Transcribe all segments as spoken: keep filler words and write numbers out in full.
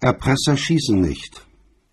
Erpresser schießen nicht.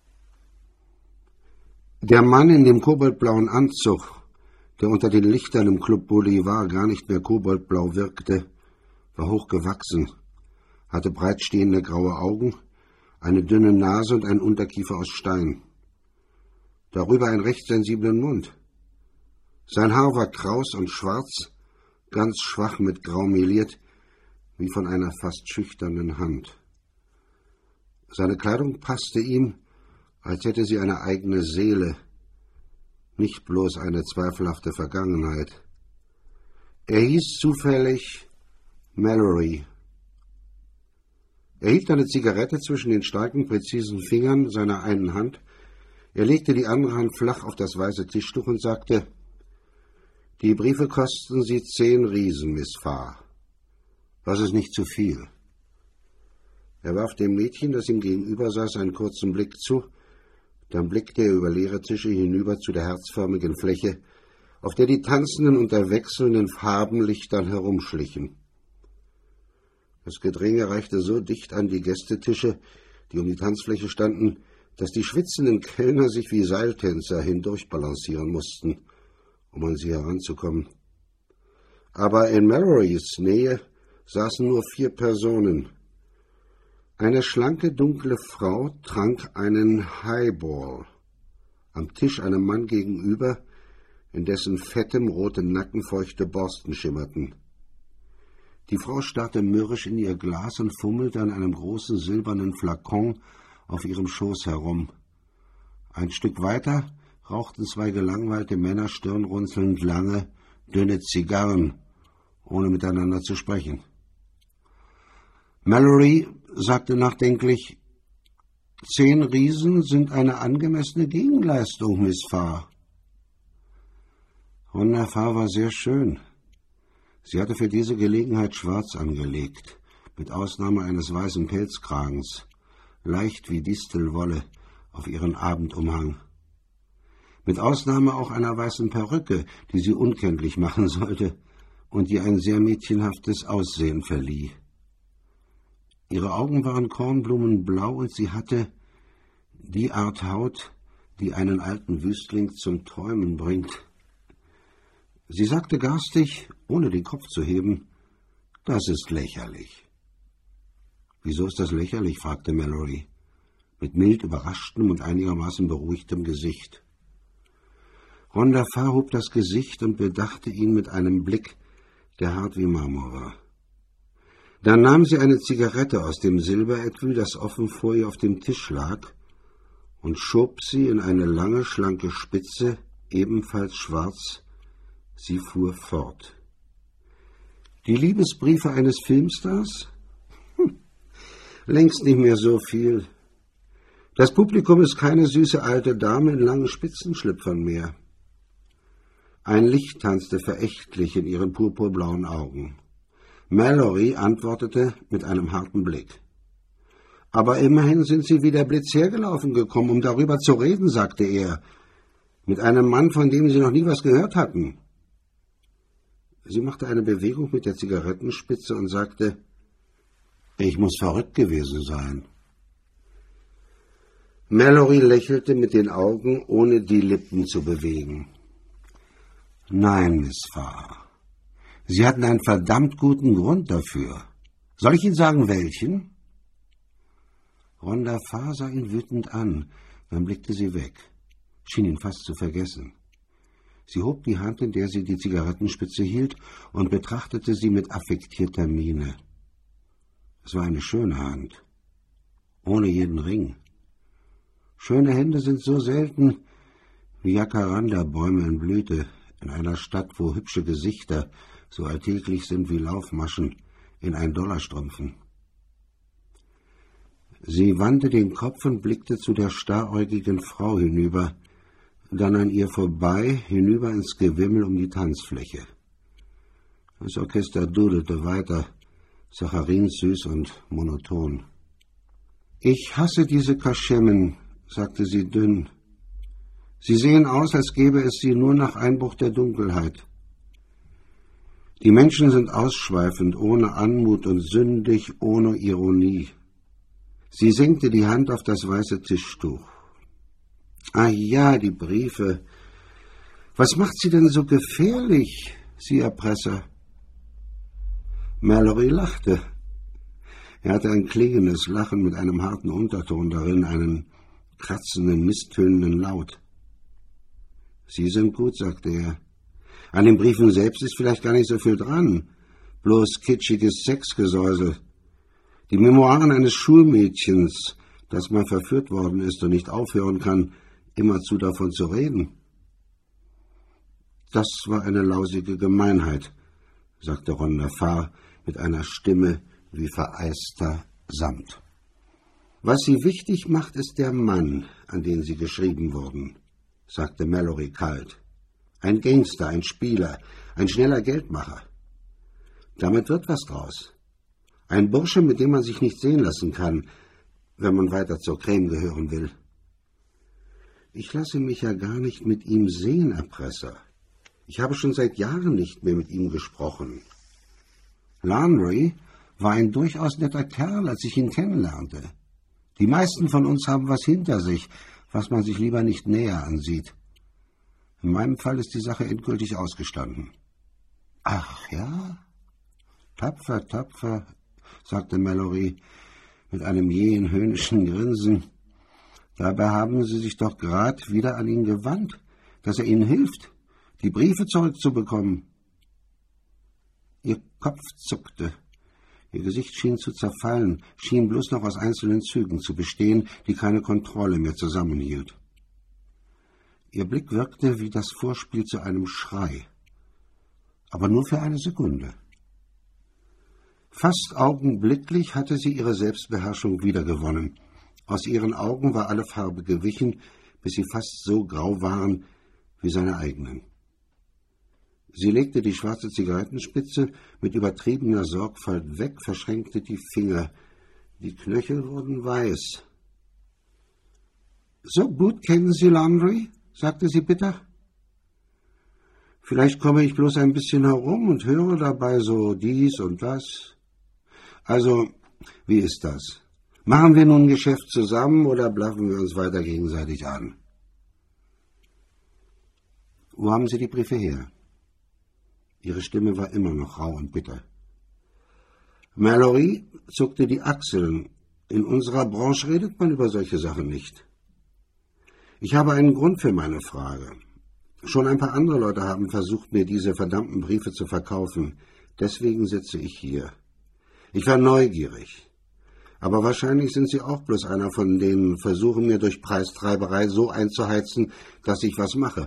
Der Mann in dem koboldblauen Anzug, der unter den Lichtern im Club Bolivar gar nicht mehr koboldblau wirkte, war hochgewachsen, hatte breitstehende graue Augen, eine dünne Nase und einen Unterkiefer aus Stein. Darüber einen recht sensiblen Mund. Sein Haar war kraus und schwarz, ganz schwach mit Grau meliert, wie von einer fast schüchternen Hand. Seine Kleidung passte ihm, als hätte sie eine eigene Seele, nicht bloß eine zweifelhafte Vergangenheit. Er hieß zufällig Mallory. Er hielt eine Zigarette zwischen den starken, präzisen Fingern seiner einen Hand. Er legte die andere Hand flach auf das weiße Tischtuch und sagte: »Die Briefe kosten Sie zehn Riesen, Miss Farr. Das ist nicht zu viel.« Er warf dem Mädchen, das ihm gegenüber saß, einen kurzen Blick zu. Dann blickte er über leere Tische hinüber zu der herzförmigen Fläche, auf der die Tanzenden unter wechselnden Farbenlichtern herumschlichen. Das Gedränge reichte so dicht an die Gästetische, die um die Tanzfläche standen, dass die schwitzenden Kellner sich wie Seiltänzer hindurchbalancieren mussten, um an sie heranzukommen. Aber in Mallorys Nähe saßen nur vier Personen. Eine schlanke, dunkle Frau trank einen Highball. Am Tisch einem Mann gegenüber, in dessen fettem, rotem Nacken feuchte Borsten schimmerten. Die Frau starrte mürrisch in ihr Glas und fummelte an einem großen silbernen Flakon auf ihrem Schoß herum. Ein Stück weiter rauchten zwei gelangweilte Männer stirnrunzelnd lange, dünne Zigarren, ohne miteinander zu sprechen. Mallory sagte nachdenklich: »Zehn Riesen sind eine angemessene Gegenleistung, Miss Farr.« Rhonda Farr war sehr schön. Sie hatte für diese Gelegenheit schwarz angelegt, mit Ausnahme eines weißen Pelzkragens, leicht wie Distelwolle, auf ihren Abendumhang. Mit Ausnahme auch einer weißen Perücke, die sie unkenntlich machen sollte und ihr ein sehr mädchenhaftes Aussehen verlieh. Ihre Augen waren kornblumenblau und sie hatte die Art Haut, die einen alten Wüstling zum Träumen bringt. Sie sagte garstig, ohne den Kopf zu heben: »Das ist lächerlich.« »Wieso ist das lächerlich?« fragte Mallory, mit mild überraschtem und einigermaßen beruhigtem Gesicht. Rhonda Farr hob das Gesicht und bedachte ihn mit einem Blick, der hart wie Marmor war. Dann nahm sie eine Zigarette aus dem Silberetui, das offen vor ihr auf dem Tisch lag, und schob sie in eine lange, schlanke Spitze, ebenfalls schwarz. Sie fuhr fort. »Die Liebesbriefe eines Filmstars? Hm, längst nicht mehr so viel. Das Publikum ist keine süße alte Dame in langen Spitzenschlüpfern mehr.« Ein Licht tanzte verächtlich in ihren purpurblauen Augen. Mallory antwortete mit einem harten Blick. »Aber immerhin sind Sie wie der Blitz hergelaufen gekommen, um darüber zu reden«, sagte er, »mit einem Mann, von dem Sie noch nie was gehört hatten.« Sie machte eine Bewegung mit der Zigarettenspitze und sagte: »Ich muss verrückt gewesen sein.« Mallory lächelte mit den Augen, ohne die Lippen zu bewegen. »Nein, Miss Farr, Sie hatten einen verdammt guten Grund dafür. Soll ich Ihnen sagen, welchen?« Rhonda Farr sah ihn wütend an, dann blickte sie weg, schien ihn fast zu vergessen. Sie hob die Hand, in der sie die Zigarettenspitze hielt, und betrachtete sie mit affektierter Miene. Es war eine schöne Hand, ohne jeden Ring. Schöne Hände sind so selten wie Jacaranda-Bäume in Blüte, in einer Stadt, wo hübsche Gesichter so alltäglich sind wie Laufmaschen in Ein-Dollar-Strümpfen. Sie wandte den Kopf und blickte zu der starräugigen Frau hinüber, dann an ihr vorbei, hinüber ins Gewimmel um die Tanzfläche. Das Orchester dudelte weiter, sacharinsüß und monoton. »Ich hasse diese Kaschemmen«, sagte sie dünn. »Sie sehen aus, als gäbe es sie nur nach Einbruch der Dunkelheit. Die Menschen sind ausschweifend, ohne Anmut und sündig, ohne Ironie. Sie senkte die Hand auf das weiße Tischtuch. »Ah ja, die Briefe. Was macht sie denn so gefährlich, Sie Erpresser?« Mallory lachte. Er hatte ein klingendes Lachen mit einem harten Unterton darin, einen kratzenden, misstönenden Laut. »Sie sind gut«, sagte er. »An den Briefen selbst ist vielleicht gar nicht so viel dran. Bloß kitschiges Sexgesäusel. Die Memoiren eines Schulmädchens, das mal verführt worden ist und nicht aufhören kann, immerzu davon zu reden.« »Das war eine lausige Gemeinheit«, sagte Rhonda Farr mit einer Stimme wie vereister Samt. »Was sie wichtig macht, ist der Mann, an den sie geschrieben wurden«, sagte Mallory kalt. »Ein Gangster, ein Spieler, ein schneller Geldmacher. Damit wird was draus. Ein Bursche, mit dem man sich nicht sehen lassen kann, wenn man weiter zur Creme gehören will.« »Ich lasse mich ja gar nicht mit ihm sehen, Erpresser. Ich habe schon seit Jahren nicht mehr mit ihm gesprochen. Landry war ein durchaus netter Kerl, als ich ihn kennenlernte. Die meisten von uns haben was hinter sich, was man sich lieber nicht näher ansieht. In meinem Fall ist die Sache endgültig ausgestanden.« »Ach ja? Tapfer, tapfer«, sagte Mallory mit einem jähen, höhnischen Grinsen. »Dabei haben Sie sich doch grad wieder an ihn gewandt, dass er Ihnen hilft, die Briefe zurückzubekommen.« Ihr Kopf zuckte. Ihr Gesicht schien zu zerfallen, schien bloß noch aus einzelnen Zügen zu bestehen, die keine Kontrolle mehr zusammenhielt. Ihr Blick wirkte wie das Vorspiel zu einem Schrei, aber nur für eine Sekunde. Fast augenblicklich hatte sie ihre Selbstbeherrschung wiedergewonnen. Aus ihren Augen war alle Farbe gewichen, bis sie fast so grau waren wie seine eigenen. Sie legte die schwarze Zigarettenspitze mit übertriebener Sorgfalt weg, verschränkte die Finger. Die Knöchel wurden weiß. »So gut kennen Sie Landry?« sagte sie bitter. »Vielleicht komme ich bloß ein bisschen herum und höre dabei so dies und das. Also, wie ist das? Machen wir nun ein Geschäft zusammen oder blaffen wir uns weiter gegenseitig an?« »Wo haben Sie die Briefe her?« Ihre Stimme war immer noch rau und bitter. Mallory zuckte die Achseln. In unserer Branche redet man über solche Sachen nicht. »Ich habe einen Grund für meine Frage. Schon ein paar andere Leute haben versucht, mir diese verdammten Briefe zu verkaufen. Deswegen sitze ich hier. Ich war neugierig. Aber wahrscheinlich sind Sie auch bloß einer von denen, versuchen mir durch Preistreiberei so einzuheizen, dass ich was mache.«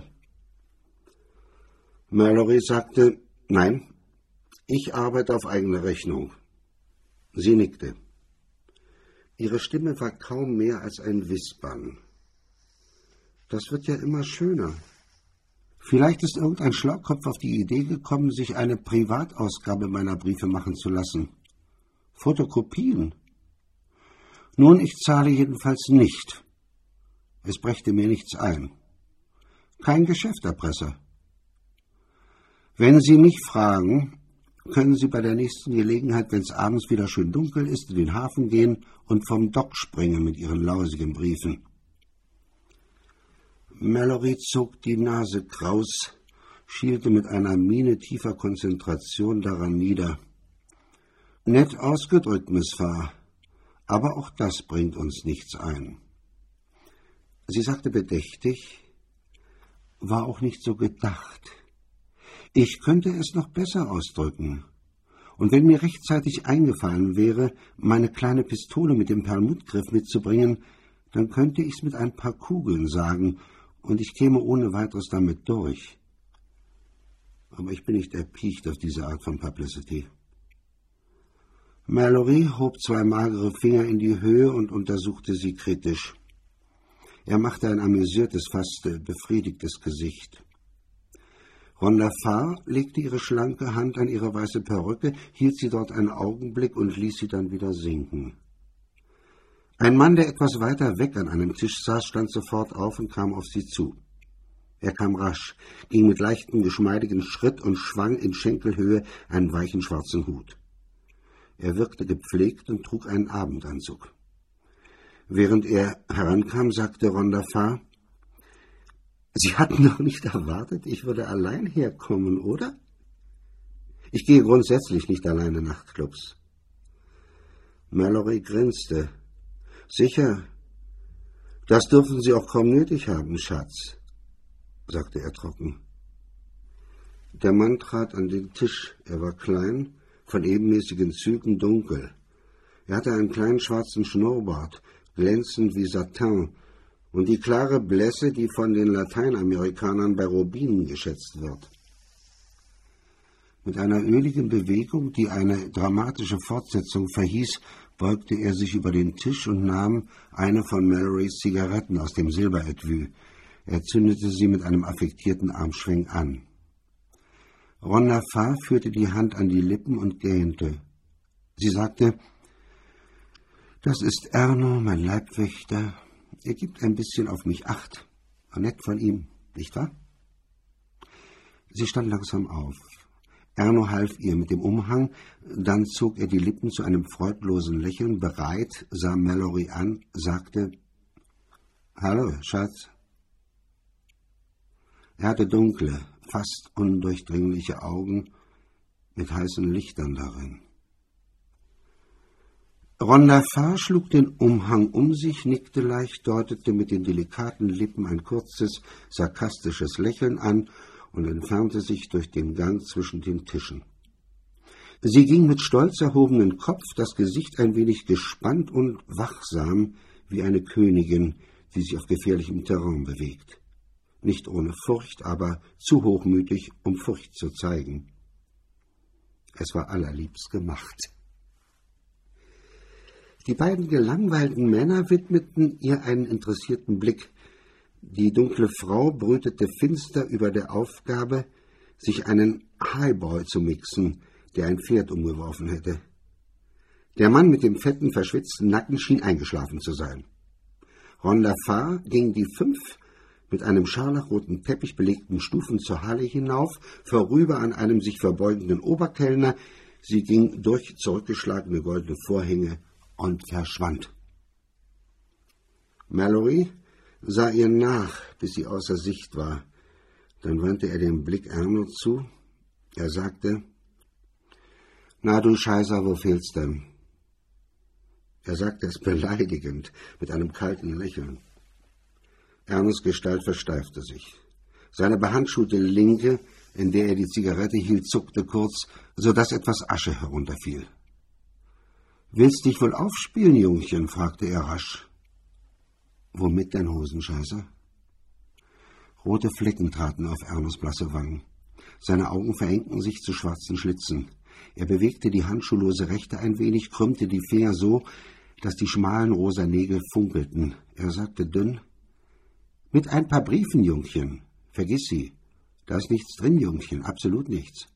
Mallory sagte, »Nein, ich arbeite auf eigene Rechnung.« Sie nickte. Ihre Stimme war kaum mehr als ein Wispern. »Das wird ja immer schöner. Vielleicht ist irgendein Schlaukopf auf die Idee gekommen, sich eine Privatausgabe meiner Briefe machen zu lassen. Fotokopien. Nun, ich zahle jedenfalls nicht. Es brächte mir nichts ein. Kein Geschäft, Erpresser. Wenn Sie mich fragen, können Sie bei der nächsten Gelegenheit, wenn es abends wieder schön dunkel ist, in den Hafen gehen und vom Dock springen mit Ihren lausigen Briefen.« Mallory zog die Nase kraus, schielte mit einer Miene tiefer Konzentration daran nieder. »Nett ausgedrückt, Miss Farr, aber auch das bringt uns nichts ein.« Sie sagte bedächtig, »War auch nicht so gedacht. Ich könnte es noch besser ausdrücken. Und wenn mir rechtzeitig eingefallen wäre, meine kleine Pistole mit dem Perlmuttgriff mitzubringen, dann könnte ich's mit ein paar Kugeln sagen, und ich käme ohne weiteres damit durch. Aber ich bin nicht erpicht auf diese Art von Publicity.« Mallory hob zwei magere Finger in die Höhe und untersuchte sie kritisch. Er machte ein amüsiertes, fast befriedigtes Gesicht. Rhonda Farr legte ihre schlanke Hand an ihre weiße Perücke, hielt sie dort einen Augenblick und ließ sie dann wieder sinken. Ein Mann, der etwas weiter weg an einem Tisch saß, stand sofort auf und kam auf sie zu. Er kam rasch, ging mit leichtem, geschmeidigen Schritt und schwang in Schenkelhöhe einen weichen schwarzen Hut. Er wirkte gepflegt und trug einen Abendanzug. Während er herankam, sagte Rhonda Farr: »Sie hatten doch nicht erwartet, ich würde allein herkommen, oder?« »Ich gehe grundsätzlich nicht alleine in Nachtclubs.« Mallory grinste. »Sicher, das dürfen Sie auch kaum nötig haben, Schatz«, sagte er trocken. Der Mann trat an den Tisch. Er war klein, von ebenmäßigen Zügen, dunkel. Er hatte einen kleinen schwarzen Schnurrbart, glänzend wie Satin, und die klare Blässe, die von den Lateinamerikanern bei Rubinen geschätzt wird. Mit einer öligen Bewegung, die eine dramatische Fortsetzung verhieß, beugte er sich über den Tisch und nahm eine von Mallorys Zigaretten aus dem Silberetui. Er zündete sie mit einem affektierten Armschwenk an. Rhonda Farr führte die Hand an die Lippen und gähnte. Sie sagte: »Das ist Erno, mein Leibwächter. Er gibt ein bisschen auf mich Acht. War nett von ihm, nicht wahr?« Sie stand langsam auf. Erno half ihr mit dem Umhang, dann zog er die Lippen zu einem freudlosen Lächeln bereit, sah Mallory an, sagte: »Hallo, Schatz.« Er hatte dunkle, fast undurchdringliche Augen mit heißen Lichtern darin. Rhonda Farr schlug den Umhang um sich, nickte leicht, deutete mit den delikaten Lippen ein kurzes, sarkastisches Lächeln an und entfernte sich durch den Gang zwischen den Tischen. Sie ging mit stolz erhobenem Kopf, das Gesicht ein wenig gespannt und wachsam, wie eine Königin, die sich auf gefährlichem Terrain bewegt. Nicht ohne Furcht, aber zu hochmütig, um Furcht zu zeigen. Es war allerliebst gemacht. Die beiden gelangweilten Männer widmeten ihr einen interessierten Blick. Die dunkle Frau brütete finster über der Aufgabe, sich einen Highball zu mixen, der ein Pferd umgeworfen hätte. Der Mann mit dem fetten, verschwitzten Nacken schien eingeschlafen zu sein. Rhonda Farr ging die fünf mit einem scharlachroten Teppich belegten Stufen zur Halle hinauf, vorüber an einem sich verbeugenden Oberkellner. Sie ging durch zurückgeschlagene goldene Vorhänge und verschwand. Mallory sah ihr nach, bis sie außer Sicht war. Dann wandte er den Blick Erno zu. Er sagte: »Na du Scheißer, wo fehlt's denn?« Er sagte es beleidigend, mit einem kalten Lächeln. Ernos Gestalt versteifte sich. Seine behandschuhte Linke, in der er die Zigarette hielt, zuckte kurz, so dass etwas Asche herunterfiel. »Willst dich wohl aufspielen, Jungchen?« fragte er rasch. »Womit denn, Hosenscheißer?« Rote Flecken traten auf Ernos blasse Wangen. Seine Augen verengten sich zu schwarzen Schlitzen. Er bewegte die handschuhlose Rechte ein wenig, krümmte die Finger so, dass die schmalen rosa Nägel funkelten. Er sagte dünn: »Mit ein paar Briefen, Jungchen. Vergiss sie. Da ist nichts drin, Jungchen, absolut nichts.«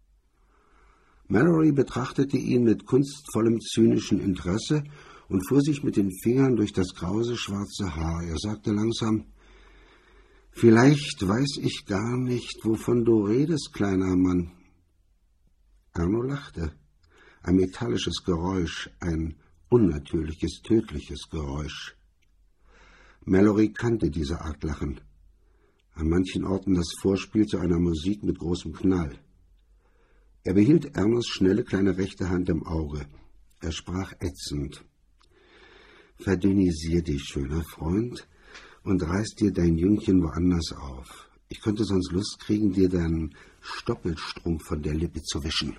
Mallory betrachtete ihn mit kunstvollem, zynischen Interesse und fuhr sich mit den Fingern durch das krause, schwarze Haar. Er sagte langsam: »Vielleicht weiß ich gar nicht, wovon du redest, kleiner Mann.« Erno lachte. Ein metallisches Geräusch, ein unnatürliches, tödliches Geräusch. Mallory kannte diese Art Lachen. An manchen Orten das Vorspiel zu einer Musik mit großem Knall. Er behielt Ernos schnelle kleine rechte Hand im Auge. Er sprach ätzend: »Verdünnisier dich, schöner Freund, und reiß dir dein Jüngchen woanders auf. Ich könnte sonst Lust kriegen, dir deinen Stoppelstrumpf von der Lippe zu wischen.«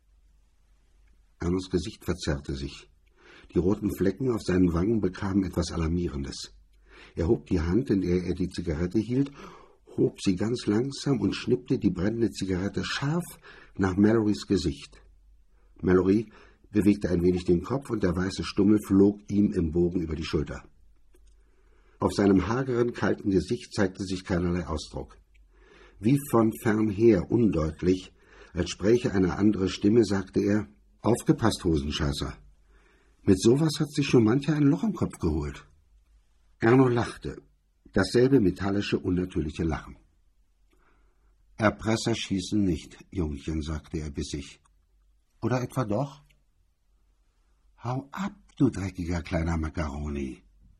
Ernos Gesicht verzerrte sich. Die roten Flecken auf seinen Wangen bekamen etwas Alarmierendes. Er hob die Hand, in der er die Zigarette hielt, hob sie ganz langsam und schnippte die brennende Zigarette scharf nach Mallorys Gesicht. Mallory bewegte ein wenig den Kopf, und der weiße Stummel flog ihm im Bogen über die Schulter. Auf seinem hageren, kalten Gesicht zeigte sich keinerlei Ausdruck. Wie von fernher, undeutlich, als spräche eine andere Stimme, sagte er: »Aufgepasst, Hosenscheißer. Mit sowas hat sich schon mancher ein Loch im Kopf geholt.« Erno lachte, dasselbe metallische, unnatürliche Lachen. »Erpresser schießen nicht, Jungchen«, sagte er bissig. »Oder etwa doch?« »Hau ab, du dreckiger kleiner Macaroni.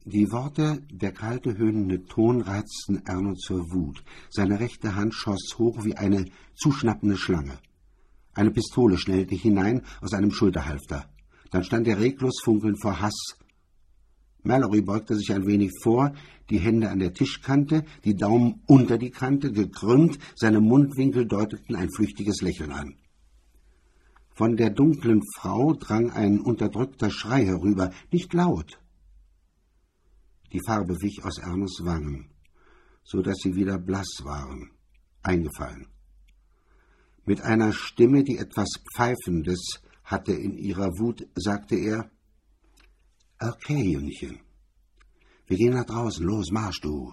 Die Worte, der kalte, höhnende Ton reizten Erno zur Wut. Seine rechte Hand schoss hoch wie eine zuschnappende Schlange. Eine Pistole schnellte hinein aus einem Schulterhalfter. Dann stand er reglos funkelnd vor Hass. Mallory beugte sich ein wenig vor, die Hände an der Tischkante, die Daumen unter die Kante, gekrümmt, seine Mundwinkel deuteten ein flüchtiges Lächeln an. Von der dunklen Frau drang ein unterdrückter Schrei herüber, nicht laut. Die Farbe wich aus Ernos Wangen, so dass sie wieder blass waren, eingefallen. Mit einer Stimme, die etwas Pfeifendes hatte in ihrer Wut, sagte er: »Okay, Jüngchen, wir gehen nach draußen, los, marsch du!«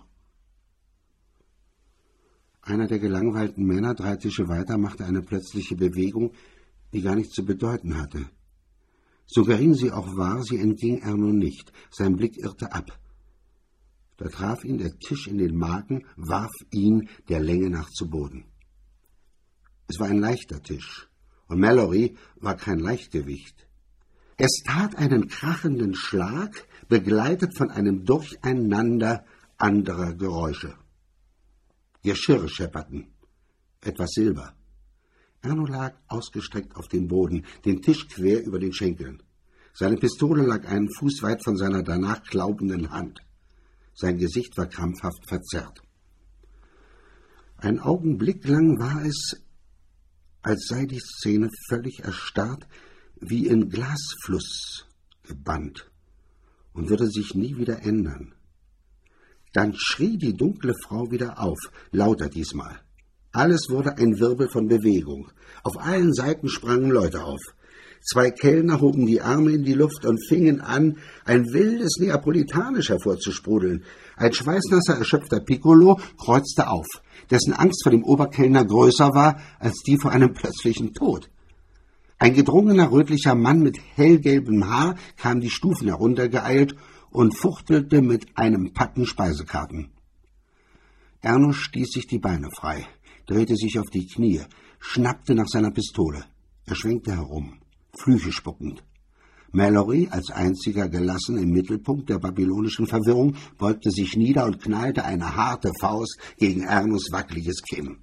Einer der gelangweilten Männer, drei Tische weiter, machte eine plötzliche Bewegung, die gar nichts zu bedeuten hatte. So gering sie auch war, sie entging Erno nicht, sein Blick irrte ab. Da traf ihn der Tisch in den Magen, warf ihn der Länge nach zu Boden. Es war ein leichter Tisch, und Mallory war kein Leichtgewicht. Es tat einen krachenden Schlag, begleitet von einem Durcheinander anderer Geräusche. Geschirre schepperten, etwas Silber. Erno lag ausgestreckt auf dem Boden, den Tisch quer über den Schenkeln. Seine Pistole lag einen Fuß weit von seiner danach klaubenden Hand. Sein Gesicht war krampfhaft verzerrt. Ein Augenblick lang war es, als sei die Szene völlig erstarrt, wie in Glasfluss gebannt und würde sich nie wieder ändern. Dann schrie die dunkle Frau wieder auf, lauter diesmal. Alles wurde ein Wirbel von Bewegung. Auf allen Seiten sprangen Leute auf. Zwei Kellner hoben die Arme in die Luft und fingen an, ein wildes Neapolitanisch hervorzusprudeln. Ein schweißnasser, erschöpfter Piccolo kreuzte auf, dessen Angst vor dem Oberkellner größer war als die vor einem plötzlichen Tod. Ein gedrungener, rötlicher Mann mit hellgelbem Haar kam die Stufen heruntergeeilt und fuchtelte mit einem Packen Speisekarten. Erno stieß sich die Beine frei, drehte sich auf die Knie, schnappte nach seiner Pistole. Er schwenkte herum, Flüche spuckend. Mallory, als einziger gelassen im Mittelpunkt der babylonischen Verwirrung, beugte sich nieder und knallte eine harte Faust gegen Ernos wackeliges Kinn.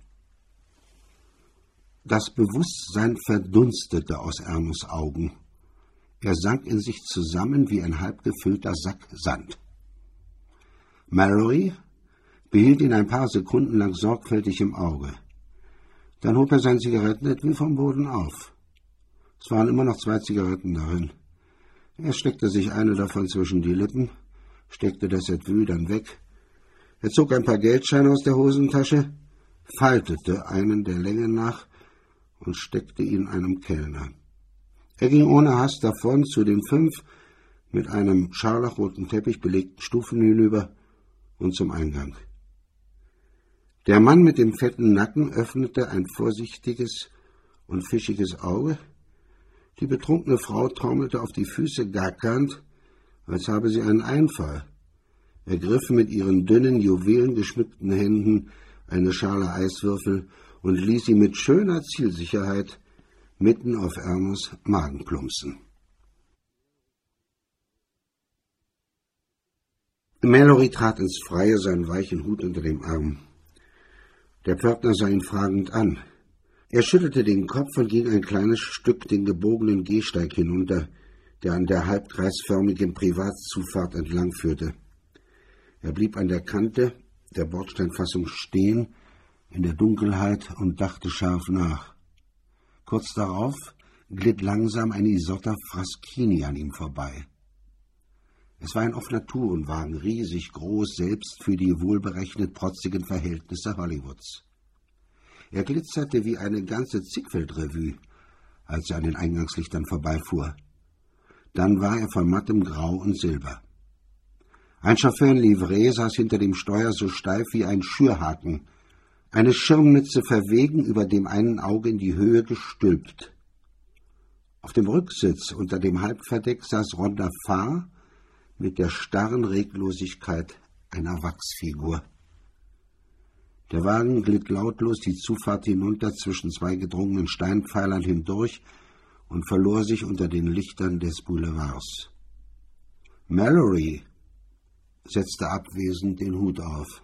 Das Bewusstsein verdunstete aus Ernos Augen. Er sank in sich zusammen wie ein halb gefüllter Sack Sand. Mallory behielt ihn ein paar Sekunden lang sorgfältig im Auge. Dann hob er sein Zigarettenetui vom Boden auf. Es waren immer noch zwei Zigaretten darin. Er steckte sich eine davon zwischen die Lippen, steckte das Etui dann weg. Er zog ein paar Geldscheine aus der Hosentasche, faltete einen der Länge nach und steckte ihn einem Kellner. Er ging ohne Hast davon zu den fünf mit einem scharlachroten Teppich belegten Stufen hinüber und zum Eingang. Der Mann mit dem fetten Nacken öffnete ein vorsichtiges und fischiges Auge. Die betrunkene Frau taumelte auf die Füße gackernd, als habe sie einen Einfall, ergriff mit ihren dünnen, juwelengeschmückten Händen eine Schale Eiswürfel und ließ sie mit schöner Zielsicherheit mitten auf Ernos Magen plumpsen. Mallory trat ins Freie, seinen weichen Hut unter dem Arm. Der Pförtner sah ihn fragend an. Er schüttelte den Kopf und ging ein kleines Stück den gebogenen Gehsteig hinunter, der an der halbkreisförmigen Privatzufahrt entlang führte. Er blieb an der Kante der Bordsteinfassung stehen, in der Dunkelheit, und dachte scharf nach. Kurz darauf glitt langsam ein Isotta Fraschini an ihm vorbei. Es war ein offener Tourenwagen, riesig groß, selbst für die wohlberechnet protzigen Verhältnisse Hollywoods. Er glitzerte wie eine ganze Zickfeld-Revue, als er an den Eingangslichtern vorbeifuhr. Dann war er von mattem Grau und Silber. Ein Chauffeur in Livree saß hinter dem Steuer so steif wie ein Schürhaken, eine Schirmmütze verwegen über dem einen Auge in die Höhe gestülpt. Auf dem Rücksitz unter dem Halbverdeck saß Rhonda Farr mit der starren Reglosigkeit einer Wachsfigur. Der Wagen glitt lautlos die Zufahrt hinunter zwischen zwei gedrungenen Steinpfeilern hindurch und verlor sich unter den Lichtern des Boulevards. »Mallory«, setzte abwesend den Hut auf.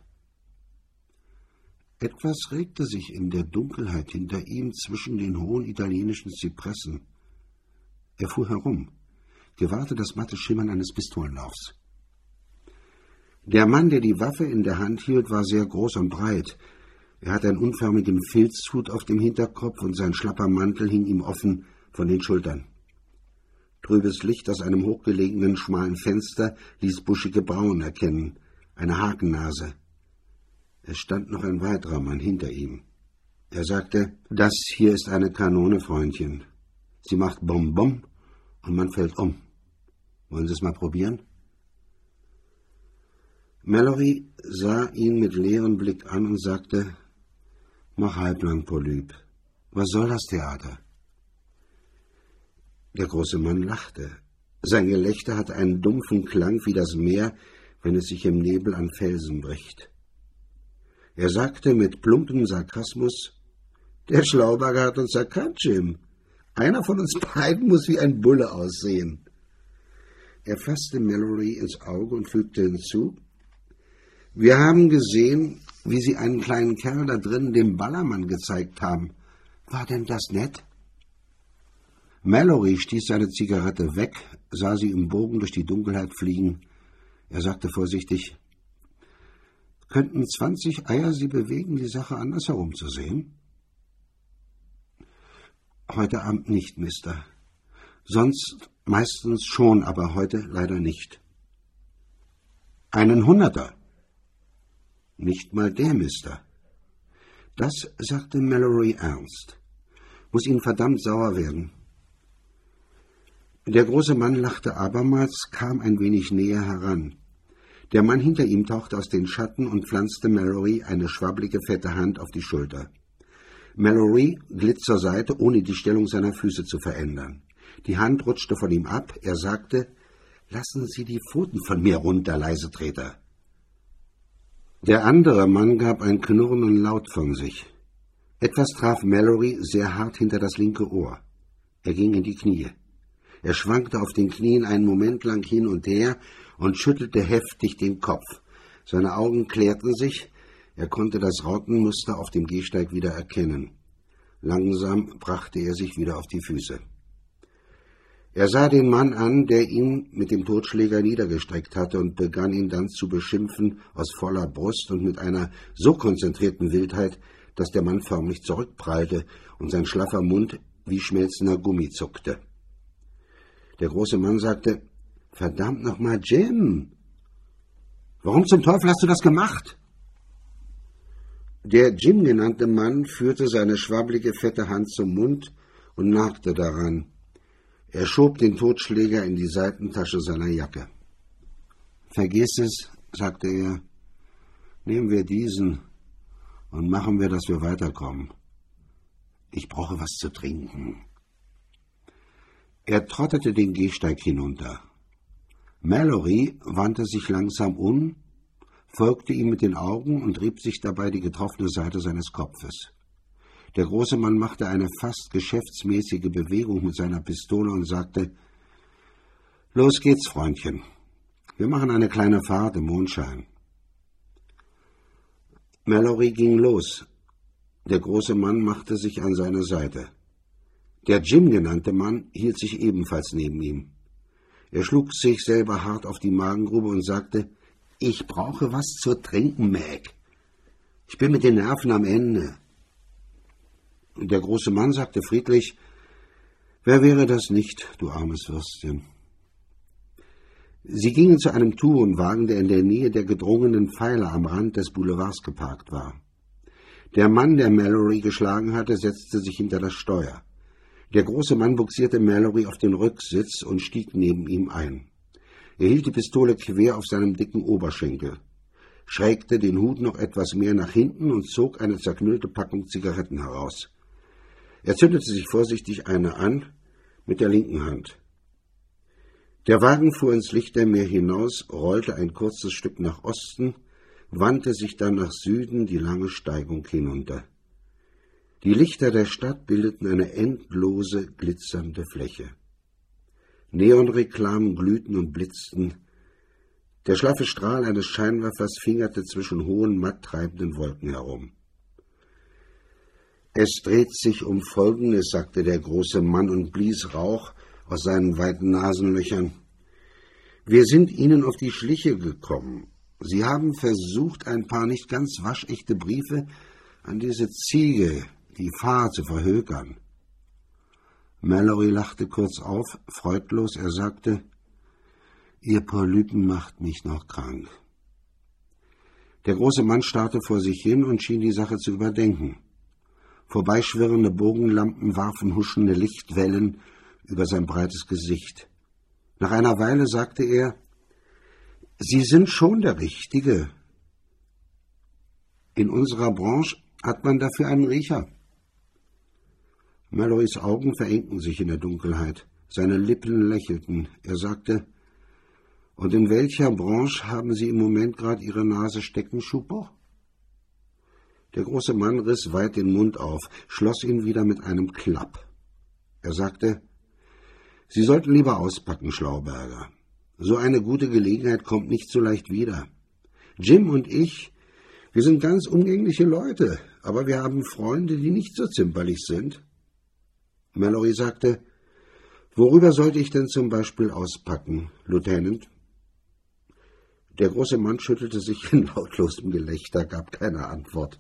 Etwas regte sich in der Dunkelheit hinter ihm zwischen den hohen italienischen Zypressen. Er fuhr herum, gewahrte das matte Schimmern eines Pistolenlaufs. Der Mann, der die Waffe in der Hand hielt, war sehr groß und breit. Er hatte einen unförmigen Filzhut auf dem Hinterkopf und sein schlapper Mantel hing ihm offen von den Schultern. Trübes Licht aus einem hochgelegenen, schmalen Fenster ließ buschige Brauen erkennen, eine Hakennase. Es stand noch ein weiterer Mann hinter ihm. Er sagte, »Das hier ist eine Kanone, Freundchen. Sie macht Bom-Bom und man fällt um. Wollen Sie es mal probieren?« Mallory sah ihn mit leerem Blick an und sagte, »Mach halblang, Polyp. Was soll das Theater?« Der große Mann lachte. Sein Gelächter hatte einen dumpfen Klang wie das Meer, wenn es sich im Nebel an Felsen bricht. Er sagte mit plumpem Sarkasmus, »Der Schlauberger hat uns erkannt, Jim. Einer von uns beiden muss wie ein Bulle aussehen.« Er fasste Mallory ins Auge und fügte hinzu, »Wir haben gesehen, wie Sie einen kleinen Kerl da drinnen dem Ballermann gezeigt haben. War denn das nett?« Mallory stieß seine Zigarette weg, sah sie im Bogen durch die Dunkelheit fliegen. Er sagte vorsichtig, »Könnten zwanzig Eier Sie bewegen, die Sache anders herumzusehen?« »Heute Abend nicht, Mister. Sonst meistens schon, aber heute leider nicht.« »Einen Hunderter?« »Nicht mal der, Mister.« Das sagte Mallory ernst. »Muss Ihnen verdammt sauer werden.« Der große Mann lachte abermals, kam ein wenig näher heran. Der Mann hinter ihm tauchte aus den Schatten und pflanzte Mallory eine schwabbelige, fette Hand auf die Schulter. Mallory glitt zur Seite, ohne die Stellung seiner Füße zu verändern. Die Hand rutschte von ihm ab. Er sagte, »Lassen Sie die Pfoten von mir runter, Leisetreter.« Der andere Mann gab ein Knurren und Laut von sich. Etwas traf Mallory sehr hart hinter das linke Ohr. Er ging in die Knie. Er schwankte auf den Knien einen Moment lang hin und her und schüttelte heftig den Kopf. Seine Augen klärten sich, er konnte das Rautenmuster auf dem Gehsteig wieder erkennen. Langsam brachte er sich wieder auf die Füße. Er sah den Mann an, der ihn mit dem Totschläger niedergestreckt hatte, und begann ihn dann zu beschimpfen aus voller Brust und mit einer so konzentrierten Wildheit, dass der Mann förmlich zurückprallte und sein schlaffer Mund wie schmelzender Gummi zuckte. Der große Mann sagte, »Verdammt nochmal, Jim! Warum zum Teufel hast du das gemacht?« Der Jim genannte Mann führte seine schwabbelige, fette Hand zum Mund und nagte daran. Er schob den Totschläger in die Seitentasche seiner Jacke. »Vergiss es«, sagte er, »nehmen wir diesen und machen wir, dass wir weiterkommen. Ich brauche was zu trinken.« Er trottete den Gehsteig hinunter. Mallory wandte sich langsam um, folgte ihm mit den Augen und rieb sich dabei die getroffene Seite seines Kopfes. Der große Mann machte eine fast geschäftsmäßige Bewegung mit seiner Pistole und sagte, »Los geht's, Freundchen. Wir machen eine kleine Fahrt im Mondschein.« Mallory ging los. Der große Mann machte sich an seine Seite. Der Jim genannte Mann hielt sich ebenfalls neben ihm. Er schlug sich selber hart auf die Magengrube und sagte, »Ich brauche was zu trinken, Mac. Ich bin mit den Nerven am Ende.« Der große Mann sagte friedlich, »Wer wäre das nicht, du armes Würstchen?« Sie gingen zu einem Tourenwagen, der in der Nähe der gedrungenen Pfeiler am Rand des Boulevards geparkt war. Der Mann, der Mallory geschlagen hatte, setzte sich hinter das Steuer. Der große Mann buxierte Mallory auf den Rücksitz und stieg neben ihm ein. Er hielt die Pistole quer auf seinem dicken Oberschenkel, schrägte den Hut noch etwas mehr nach hinten und zog eine zerknüllte Packung Zigaretten heraus. Er zündete sich vorsichtig eine an, mit der linken Hand. Der Wagen fuhr ins Lichtermeer hinaus, rollte ein kurzes Stück nach Osten, wandte sich dann nach Süden die lange Steigung hinunter. Die Lichter der Stadt bildeten eine endlose, glitzernde Fläche. Neonreklamen glühten und blitzten. Der schlaffe Strahl eines Scheinwerfers fingerte zwischen hohen, matt treibenden Wolken herum. »Es dreht sich um Folgendes«, sagte der große Mann und blies Rauch aus seinen weiten Nasenlöchern. »Wir sind Ihnen auf die Schliche gekommen. Sie haben versucht, ein paar nicht ganz waschechte Briefe an diese Ziege, die Farr, zu verhökern.« Mallory lachte kurz auf, freudlos. Er sagte, »Ihr Polypen macht mich noch krank.« Der große Mann starrte vor sich hin und schien die Sache zu überdenken. Vorbeischwirrende Bogenlampen warfen huschende Lichtwellen über sein breites Gesicht. Nach einer Weile sagte er, »Sie sind schon der Richtige. In unserer Branche hat man dafür einen Riecher.« Mallorys Augen verengten sich in der Dunkelheit. Seine Lippen lächelten. Er sagte, »Und in welcher Branche haben Sie im Moment gerade Ihre Nase stecken, Schupo?« Der große Mann riss weit den Mund auf, schloss ihn wieder mit einem Klapp. Er sagte, »Sie sollten lieber auspacken, Schlauberger. So eine gute Gelegenheit kommt nicht so leicht wieder. Jim und ich, wir sind ganz umgängliche Leute, aber wir haben Freunde, die nicht so zimperlich sind.« Mallory sagte, »Worüber sollte ich denn zum Beispiel auspacken, Lieutenant?« Der große Mann schüttelte sich in lautlosem Gelächter, gab keine Antwort.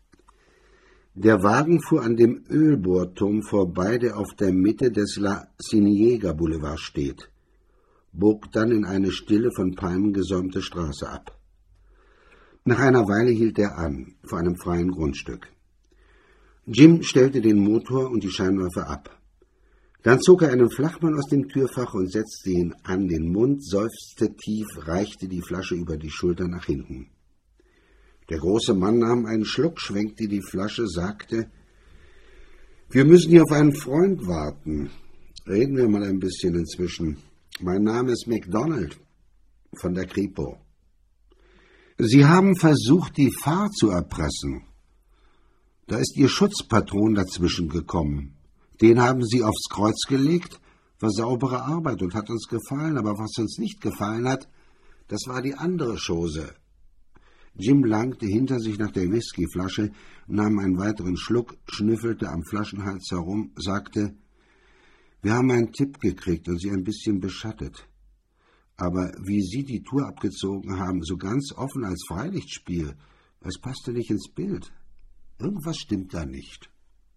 Der Wagen fuhr an dem Ölbohrturm vorbei, der auf der Mitte des La Cienega Boulevard steht, bog dann in eine stille, von Palmen gesäumte Straße ab. Nach einer Weile hielt er an, vor einem freien Grundstück. Jim stellte den Motor und die Scheinwerfer ab. Dann zog er einen Flachmann aus dem Türfach und setzte ihn an den Mund, seufzte tief, reichte die Flasche über die Schulter nach hinten. Der große Mann nahm einen Schluck, schwenkte die Flasche, sagte, »Wir müssen hier auf einen Freund warten. Reden wir mal ein bisschen inzwischen. Mein Name ist MacDonald von der Kripo. Sie haben versucht, die Farr zu erpressen. Da ist Ihr Schutzpatron dazwischen gekommen. Den haben Sie aufs Kreuz gelegt, war saubere Arbeit und hat uns gefallen, aber was uns nicht gefallen hat, das war die andere Chose.« Jim langte hinter sich nach der Whiskyflasche, nahm einen weiteren Schluck, schnüffelte am Flaschenhals herum, sagte, »Wir haben einen Tipp gekriegt und Sie ein bisschen beschattet. Aber wie Sie die Tour abgezogen haben, so ganz offen als Freilichtspiel, das passte nicht ins Bild. Irgendwas stimmt da nicht.«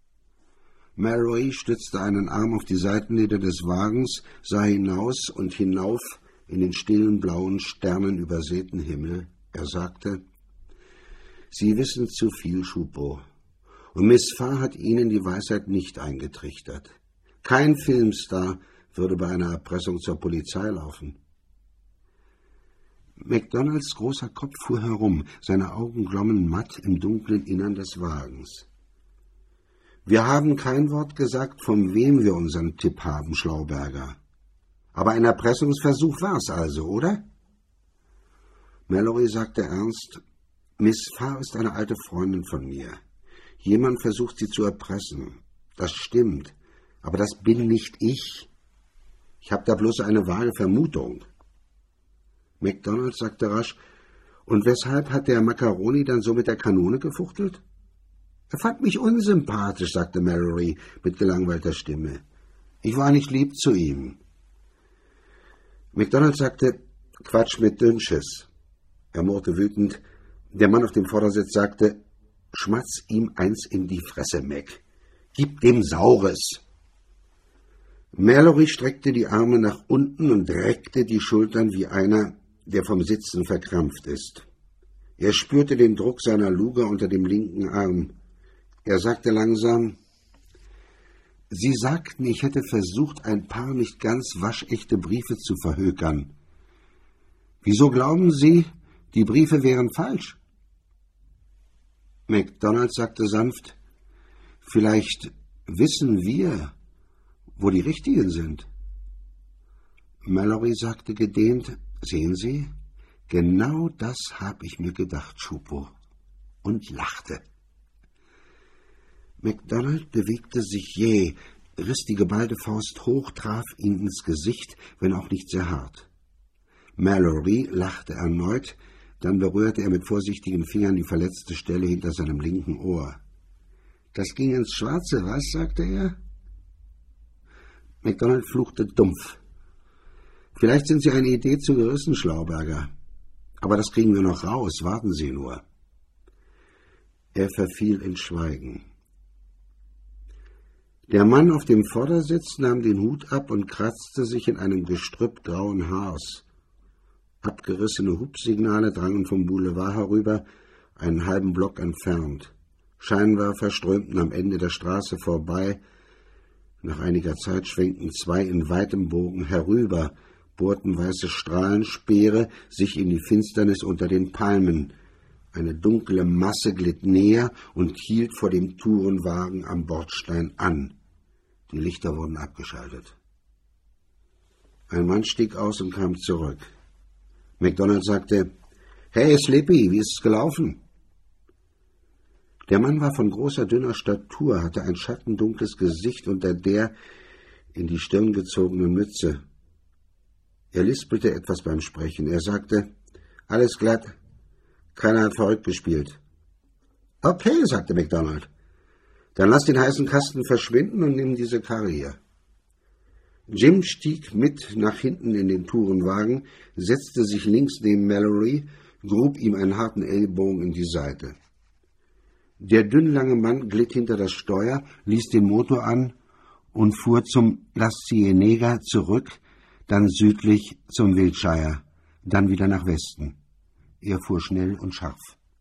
Mallory stützte einen Arm auf die Seitenleder des Wagens, sah hinaus und hinauf in den stillen, blauen, sternenübersäten Himmel. Er sagte, »Sie wissen zu viel, Schupo, und Miss Farr hat Ihnen die Weisheit nicht eingetrichtert. Kein Filmstar würde bei einer Erpressung zur Polizei laufen.« MacDonalds großer Kopf fuhr herum, seine Augen glommen matt im dunklen Innern des Wagens. »Wir haben kein Wort gesagt, von wem wir unseren Tipp haben, Schlauberger. Aber ein Erpressungsversuch war's also, oder?« Mallory sagte ernst, »Miss Farr ist eine alte Freundin von mir. Jemand versucht, sie zu erpressen. Das stimmt, aber das bin nicht ich. Ich habe da bloß eine vage Vermutung.« MacDonald sagte rasch, »Und weshalb hat der Macaroni dann so mit der Kanone gefuchtelt?« »Er fand mich unsympathisch«, sagte Mallory mit gelangweilter Stimme. »Ich war nicht lieb zu ihm.« MacDonald sagte, »Quatsch mit Dünnsches.« Er murrte wütend. Der Mann auf dem Vordersitz sagte, »Schmatz ihm eins in die Fresse, Mac. Gib dem Saures.« Mallory streckte die Arme nach unten und reckte die Schultern wie einer, der vom Sitzen verkrampft ist. Er spürte den Druck seiner Luger unter dem linken Arm. Er sagte langsam, »Sie sagten, ich hätte versucht, ein paar nicht ganz waschechte Briefe zu verhökern. Wieso glauben Sie, die Briefe wären falsch?« MacDonald sagte sanft, »Vielleicht wissen wir, wo die richtigen sind.« Mallory sagte gedehnt, »Sehen Sie, genau das habe ich mir gedacht, Schupo«, und lachte. MacDonald bewegte sich jäh, riss die geballte Faust hoch, traf ihn ins Gesicht, wenn auch nicht sehr hart. Mallory lachte erneut, dann berührte er mit vorsichtigen Fingern die verletzte Stelle hinter seinem linken Ohr. »Das ging ins Schwarze, was?« sagte er. MacDonald fluchte dumpf. »Vielleicht sind Sie eine Idee zu gerissen, Schlauberger. Aber das kriegen wir noch raus, warten Sie nur.« Er verfiel in Schweigen. Der Mann auf dem Vordersitz nahm den Hut ab und kratzte sich in einem Gestrüpp grauen Haars. Abgerissene Hubsignale drangen vom Boulevard herüber, einen halben Block entfernt. Scheinwerfer strömten am Ende der Straße vorbei. Nach einiger Zeit schwenkten zwei in weitem Bogen herüber, bohrten weiße Strahlenspeere sich in die Finsternis unter den Palmen. Eine dunkle Masse glitt näher und hielt vor dem Tourenwagen am Bordstein an. Die Lichter wurden abgeschaltet. Ein Mann stieg aus und kam zurück. MacDonald sagte, »Hey, Slippy, wie ist es gelaufen?« Der Mann war von großer, dünner Statur, hatte ein schattendunkles Gesicht unter der in die Stirn gezogenen Mütze. Er lispelte etwas beim Sprechen. Er sagte, »Alles glatt. Keiner hat verrückt gespielt.« »Okay«, sagte MacDonald. »Dann lass den heißen Kasten verschwinden und nimm diese Karre hier.« Jim stieg mit nach hinten in den Tourenwagen, setzte sich links neben Mallory, grub ihm einen harten Ellbogen in die Seite. Der dünnlange Mann glitt hinter das Steuer, ließ den Motor an und fuhr zum La Cienega zurück, dann südlich zum Wiltshire, dann wieder nach Westen. Er fuhr schnell und scharf.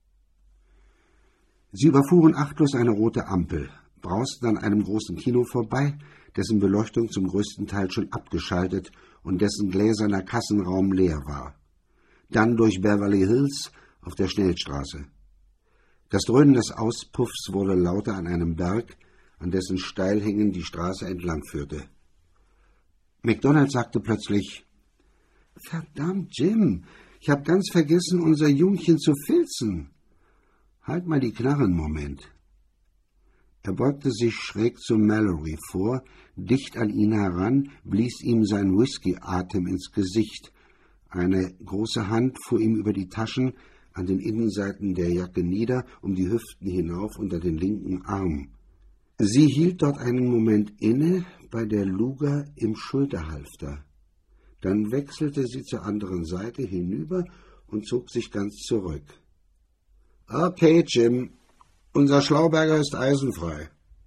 Sie überfuhren achtlos eine rote Ampel, brausten an einem großen Kino vorbei, dessen Beleuchtung zum größten Teil schon abgeschaltet und dessen gläserner Kassenraum leer war. Dann durch Beverly Hills auf der Schnellstraße. Das Dröhnen des Auspuffs wurde lauter an einem Berg, an dessen Steilhängen die Straße entlang führte. MacDonald sagte plötzlich, »Verdammt, Jim, ich habe ganz vergessen, unser Jungchen zu filzen. Halt mal die Knarre einen Moment.« Er beugte sich schräg zu Mallory vor, dicht an ihn heran, blies ihm seinen Whisky-Atem ins Gesicht. Eine große Hand fuhr ihm über die Taschen an den Innenseiten der Jacke nieder, um die Hüften hinauf unter den linken Arm. Sie hielt dort einen Moment inne, bei der Luger im Schulterhalfter. Dann wechselte sie zur anderen Seite hinüber und zog sich ganz zurück. »Okay, Jim, unser Schlauberger ist eisenfrei.«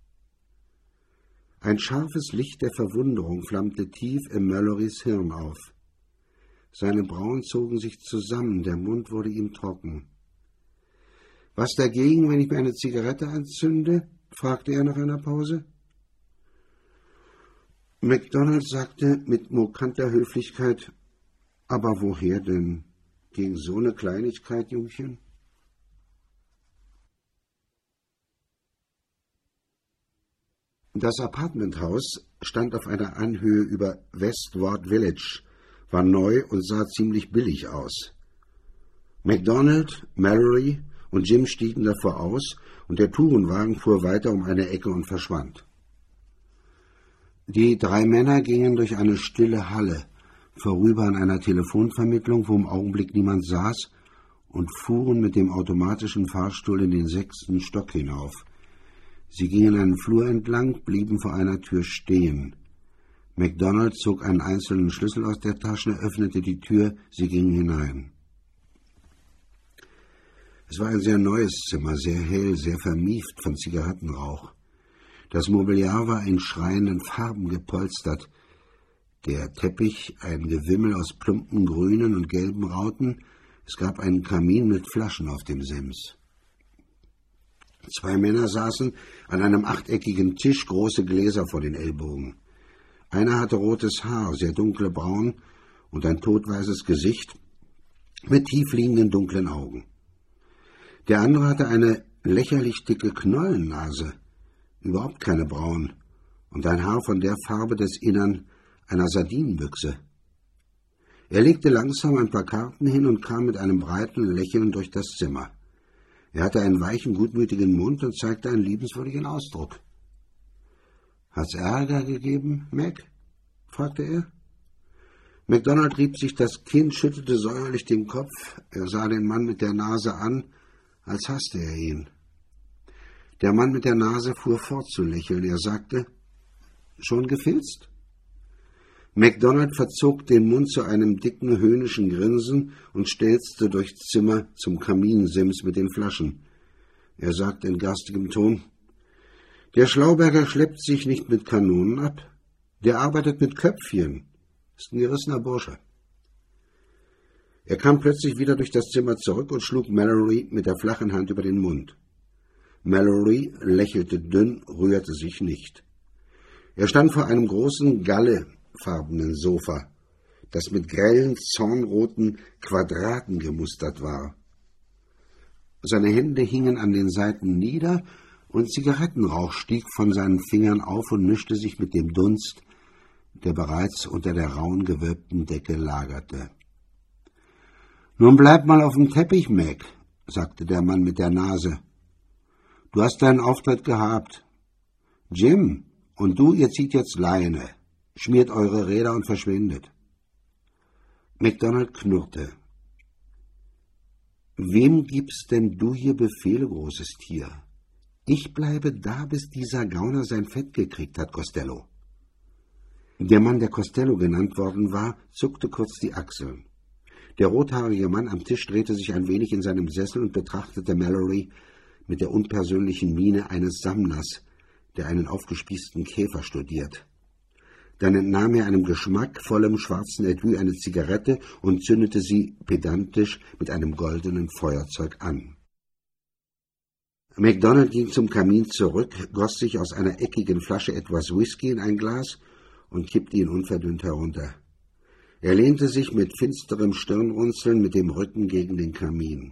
Ein scharfes Licht der Verwunderung flammte tief in Mallorys Hirn auf. Seine Brauen zogen sich zusammen, der Mund wurde ihm trocken. »Was dagegen, wenn ich mir eine Zigarette anzünde?« fragte er nach einer Pause. MacDonald sagte mit mokanter Höflichkeit, »Aber woher denn? Gegen so eine Kleinigkeit, Jungchen?« Das Apartmenthaus stand auf einer Anhöhe über Westward Village, war neu und sah ziemlich billig aus. MacDonald, Mallory und Jim stiegen davor aus, und der Tourenwagen fuhr weiter um eine Ecke und verschwand. Die drei Männer gingen durch eine stille Halle, vorüber an einer Telefonvermittlung, wo im Augenblick niemand saß, und fuhren mit dem automatischen Fahrstuhl in den sechsten Stock hinauf. Sie gingen einen Flur entlang, blieben vor einer Tür stehen. MacDonald zog einen einzelnen Schlüssel aus der Tasche, öffnete die Tür, sie gingen hinein. Es war ein sehr neues Zimmer, sehr hell, sehr vermieft von Zigarettenrauch. Das Mobiliar war in schreienden Farben gepolstert. Der Teppich ein Gewimmel aus plumpen grünen und gelben Rauten. Es gab einen Kamin mit Flaschen auf dem Sims. Zwei Männer saßen an einem achteckigen Tisch, große Gläser vor den Ellbogen. Einer hatte rotes Haar, sehr dunkle Brauen und ein todweißes Gesicht mit tiefliegenden dunklen Augen. Der andere hatte eine lächerlich dicke Knollennase, überhaupt keine Brauen, und ein Haar von der Farbe des Innern einer Sardinenbüchse. Er legte langsam ein paar Karten hin und kam mit einem breiten Lächeln durch das Zimmer. Er hatte einen weichen, gutmütigen Mund und zeigte einen liebenswürdigen Ausdruck. »Hat's Ärger gegeben, Mac?« fragte er. MacDonald rieb sich das Kinn, schüttelte säuerlich den Kopf. Er sah den Mann mit der Nase an, als hasste er ihn. Der Mann mit der Nase fuhr fort zu lächeln. Er sagte, »Schon gefilzt?« MacDonald verzog den Mund zu einem dicken, höhnischen Grinsen und stelzte durchs Zimmer zum Kaminsims mit den Flaschen. Er sagte in garstigem Ton, »Der Schlauberger schleppt sich nicht mit Kanonen ab. Der arbeitet mit Köpfchen. Ist ein gerissener Bursche.« Er kam plötzlich wieder durch das Zimmer zurück und schlug Mallory mit der flachen Hand über den Mund. Mallory lächelte dünn, rührte sich nicht. Er stand vor einem großen, gallefarbenen Sofa, das mit grellen, zornroten Quadraten gemustert war. Seine Hände hingen an den Seiten nieder, und Zigarettenrauch stieg von seinen Fingern auf und mischte sich mit dem Dunst, der bereits unter der rauen, gewölbten Decke lagerte. »Nun bleib mal auf dem Teppich, Mac«, sagte der Mann mit der Nase. »Du hast deinen Auftritt gehabt. Jim, und du, ihr zieht jetzt Leine, schmiert eure Räder und verschwindet.« MacDonald knurrte. »Wem gibst denn du hier Befehle, großes Tier? Ich bleibe da, bis dieser Gauner sein Fett gekriegt hat, Costello.« Der Mann, der Costello genannt worden war, zuckte kurz die Achseln. Der rothaarige Mann am Tisch drehte sich ein wenig in seinem Sessel und betrachtete Mallory mit der unpersönlichen Miene eines Sammlers, der einen aufgespießten Käfer studiert. Dann entnahm er einem geschmackvollen schwarzen Etui eine Zigarette und zündete sie pedantisch mit einem goldenen Feuerzeug an. MacDonald ging zum Kamin zurück, goss sich aus einer eckigen Flasche etwas Whisky in ein Glas und kippte ihn unverdünnt herunter. Er lehnte sich mit finsterem Stirnrunzeln mit dem Rücken gegen den Kamin.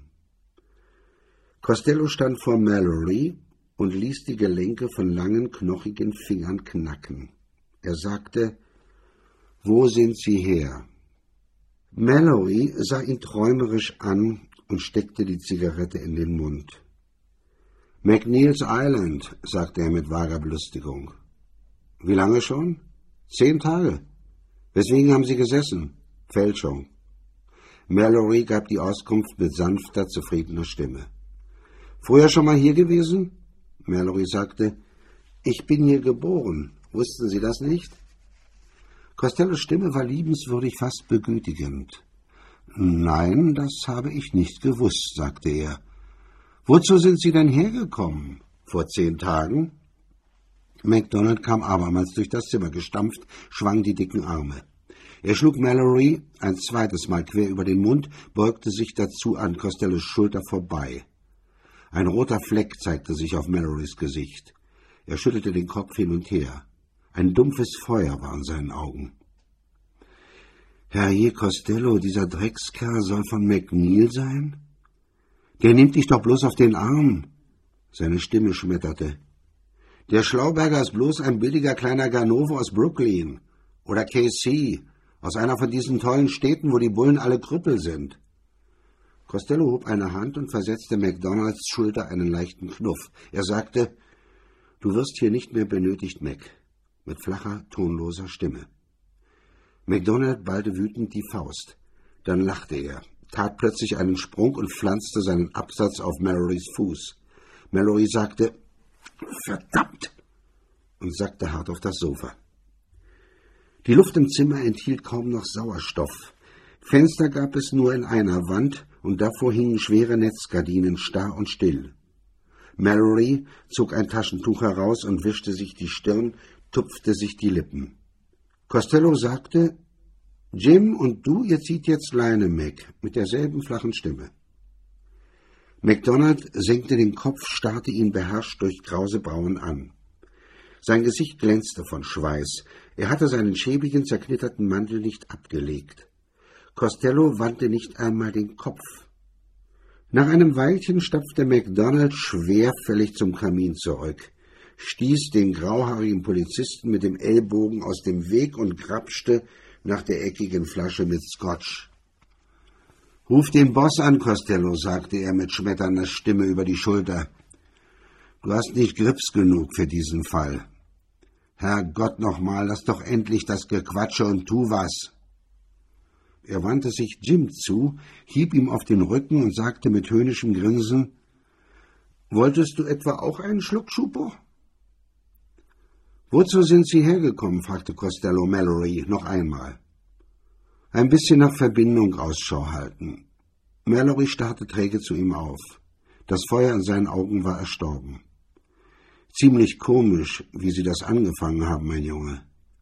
Costello stand vor Mallory und ließ die Gelenke von langen, knochigen Fingern knacken. Er sagte, »Wo sind Sie her?« Mallory sah ihn träumerisch an und steckte die Zigarette in den Mund. »McNeil's Island«, sagte er mit vager Belustigung. »Wie lange schon?« »Zehn Tage.« »Weswegen haben Sie gesessen?« »Fälschung.« Mallory gab die Auskunft mit sanfter, zufriedener Stimme. »Früher schon mal hier gewesen?« Mallory sagte, »Ich bin hier geboren. Wussten Sie das nicht?« Costellos Stimme war liebenswürdig, fast begütigend. »Nein, das habe ich nicht gewusst«, sagte er. »Wozu sind Sie denn hergekommen? Vor zehn Tagen?« MacDonald kam abermals durch das Zimmer gestampft, schwang die dicken Arme. Er schlug Mallory ein zweites Mal quer über den Mund, beugte sich dazu an Costellos Schulter vorbei. Ein roter Fleck zeigte sich auf Mallorys Gesicht. Er schüttelte den Kopf hin und her. Ein dumpfes Feuer war in seinen Augen. »Herrje Costello, dieser Dreckskerl soll von McNeil sein? Der nimmt dich doch bloß auf den Arm.« Seine Stimme schmetterte. »Der Schlauberger ist bloß ein billiger kleiner Ganovo aus Brooklyn oder K C, aus einer von diesen tollen Städten, wo die Bullen alle Krüppel sind.« Costello hob eine Hand und versetzte MacDonalds Schulter einen leichten Knuff. Er sagte, »Du wirst hier nicht mehr benötigt, Mac«, mit flacher, tonloser Stimme. MacDonald ballte wütend die Faust. Dann lachte er, tat plötzlich einen Sprung und pflanzte seinen Absatz auf Mallorys Fuß. Mallory sagte, »Verdammt!« und sackte hart auf das Sofa. Die Luft im Zimmer enthielt kaum noch Sauerstoff. Fenster gab es nur in einer Wand, und davor hingen schwere Netzgardinen starr und still. Mallory zog ein Taschentuch heraus und wischte sich die Stirn, tupfte sich die Lippen. Costello sagte, »Jim und du, ihr zieht jetzt Leine, Mac«, mit derselben flachen Stimme. MacDonald senkte den Kopf, starrte ihn beherrscht durch krause Brauen an. Sein Gesicht glänzte von Schweiß. Er hatte seinen schäbigen, zerknitterten Mantel nicht abgelegt. Costello wandte nicht einmal den Kopf. Nach einem Weilchen stapfte MacDonald schwerfällig zum Kamin zurück, stieß den grauhaarigen Polizisten mit dem Ellbogen aus dem Weg und grapschte nach der eckigen Flasche mit Scotch. »Ruf den Boss an, Costello«, sagte er mit schmetternder Stimme über die Schulter. »Du hast nicht Grips genug für diesen Fall. Herrgott nochmal, lass doch endlich das Gequatsche und tu was.« Er wandte sich Jim zu, hieb ihm auf den Rücken und sagte mit höhnischem Grinsen: »Wolltest du etwa auch einen Schluck, Schupo?« »Wozu sind Sie hergekommen?« fragte Costello Mallory noch einmal. »Ein bisschen nach Verbindung Ausschau halten.« Mallory starrte träge zu ihm auf. Das Feuer in seinen Augen war erstorben. »Ziemlich komisch, wie Sie das angefangen haben, mein Junge.«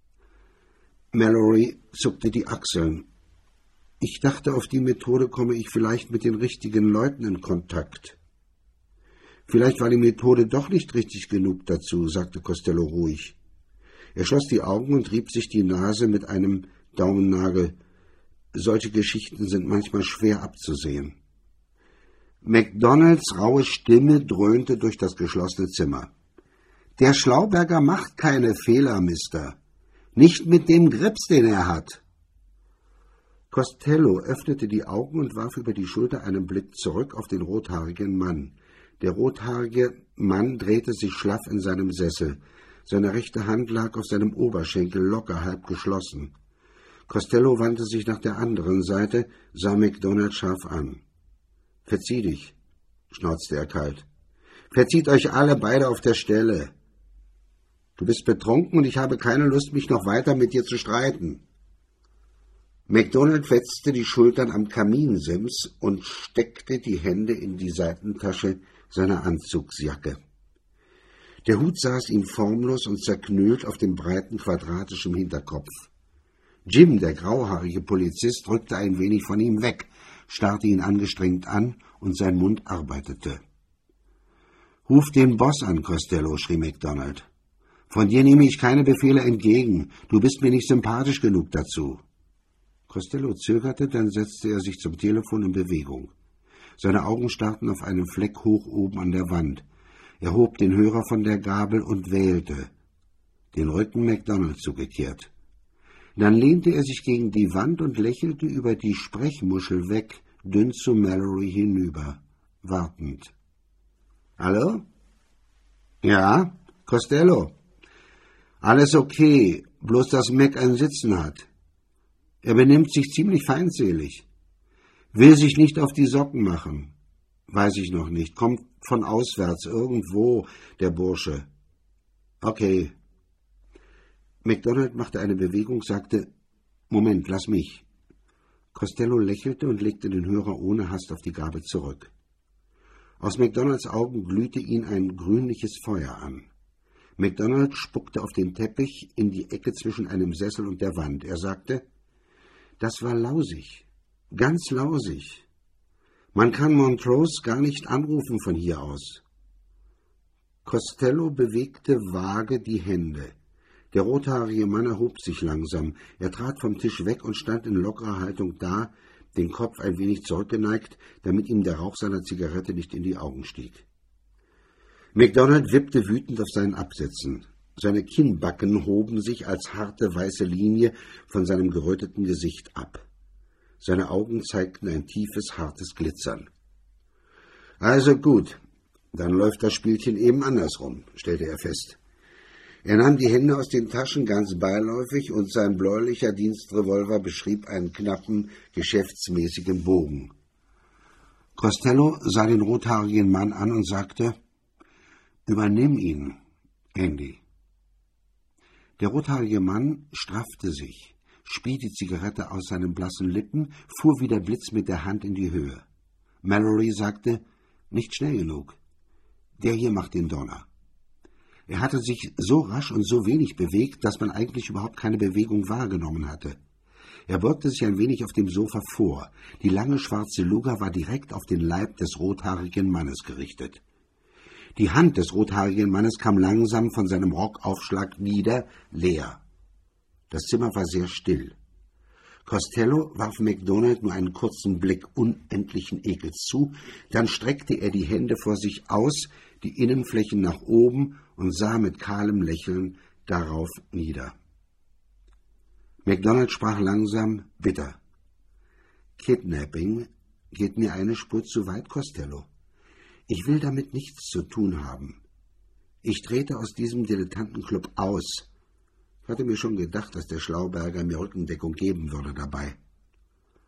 Mallory zuckte die Achseln. »Ich dachte, auf die Methode komme ich vielleicht mit den richtigen Leuten in Kontakt.« »Vielleicht war die Methode doch nicht richtig genug dazu«, sagte Costello ruhig. Er schloss die Augen und rieb sich die Nase mit einem Daumennagel. Solche Geschichten sind manchmal schwer abzusehen. MacDonalds raue Stimme dröhnte durch das geschlossene Zimmer. »Der Schlauberger macht keine Fehler, Mister. Nicht mit dem Grips, den er hat.« Costello öffnete die Augen und warf über die Schulter einen Blick zurück auf den rothaarigen Mann. Der rothaarige Mann drehte sich schlaff in seinem Sessel. Seine rechte Hand lag auf seinem Oberschenkel locker halb geschlossen. Costello wandte sich nach der anderen Seite, sah MacDonald scharf an. »Verzieh dich«, schnauzte er kalt. »Verzieht euch alle beide auf der Stelle. Du bist betrunken und ich habe keine Lust, mich noch weiter mit dir zu streiten.« MacDonald wetzte die Schultern am Kaminsims und steckte die Hände in die Seitentasche seiner Anzugsjacke. Der Hut saß ihm formlos und zerknüllt auf dem breiten, quadratischen Hinterkopf. Jim, der grauhaarige Polizist, rückte ein wenig von ihm weg, starrte ihn angestrengt an und sein Mund arbeitete. »Ruf den Boss an, Costello«, schrie MacDonald. »Von dir nehme ich keine Befehle entgegen. Du bist mir nicht sympathisch genug dazu.« Costello zögerte, dann setzte er sich zum Telefon in Bewegung. Seine Augen starrten auf einen Fleck hoch oben an der Wand. Er hob den Hörer von der Gabel und wählte, den Rücken MacDonald zugekehrt. Dann lehnte er sich gegen die Wand und lächelte über die Sprechmuschel weg, dünn zu Mallory hinüber, wartend. »Hallo?« »Ja, Costello.« »Alles okay, bloß dass Mac ein Sitzen hat. Er benimmt sich ziemlich feindselig. Will sich nicht auf die Socken machen. Weiß ich noch nicht. Kommt von auswärts, irgendwo, der Bursche. Okay.« MacDonald machte eine Bewegung, sagte, »Moment, lass mich.« Costello lächelte und legte den Hörer ohne Hast auf die Gabel zurück. Aus MacDonalds Augen glühte ihn ein grünliches Feuer an. MacDonald spuckte auf den Teppich in die Ecke zwischen einem Sessel und der Wand. Er sagte, »Das war lausig, ganz lausig. Man kann Montrose gar nicht anrufen von hier aus.« Costello bewegte vage die Hände. Der rothaarige Mann erhob sich langsam. Er trat vom Tisch weg und stand in lockerer Haltung da, den Kopf ein wenig zurückgeneigt, damit ihm der Rauch seiner Zigarette nicht in die Augen stieg. MacDonald wippte wütend auf seinen Absätzen. Seine Kinnbacken hoben sich als harte weiße Linie von seinem geröteten Gesicht ab. Seine Augen zeigten ein tiefes, hartes Glitzern. »Also gut, dann läuft das Spielchen eben andersrum«, stellte er fest. Er nahm die Hände aus den Taschen ganz beiläufig und sein bläulicher Dienstrevolver beschrieb einen knappen, geschäftsmäßigen Bogen. Costello sah den rothaarigen Mann an und sagte, »Übernimm ihn, Andy.« Der rothaarige Mann straffte sich, spie die Zigarette aus seinen blassen Lippen, fuhr wie der Blitz mit der Hand in die Höhe. Mallory sagte, »Nicht schnell genug. Der hier macht den Donner.« Er hatte sich so rasch und so wenig bewegt, dass man eigentlich überhaupt keine Bewegung wahrgenommen hatte. Er beugte sich ein wenig auf dem Sofa vor. Die lange schwarze Luga war direkt auf den Leib des rothaarigen Mannes gerichtet. Die Hand des rothaarigen Mannes kam langsam von seinem Rockaufschlag nieder, leer. Das Zimmer war sehr still. Costello warf MacDonald nur einen kurzen Blick unendlichen Ekels zu, dann streckte er die Hände vor sich aus, die Innenflächen nach oben und sah mit kahlem Lächeln darauf nieder. MacDonald sprach langsam, bitter. »Kidnapping geht mir eine Spur zu weit, Costello. Ich will damit nichts zu tun haben. Ich trete aus diesem Dilettantenclub aus. Ich hatte mir schon gedacht, dass der Schlauberger mir Rückendeckung geben würde dabei.«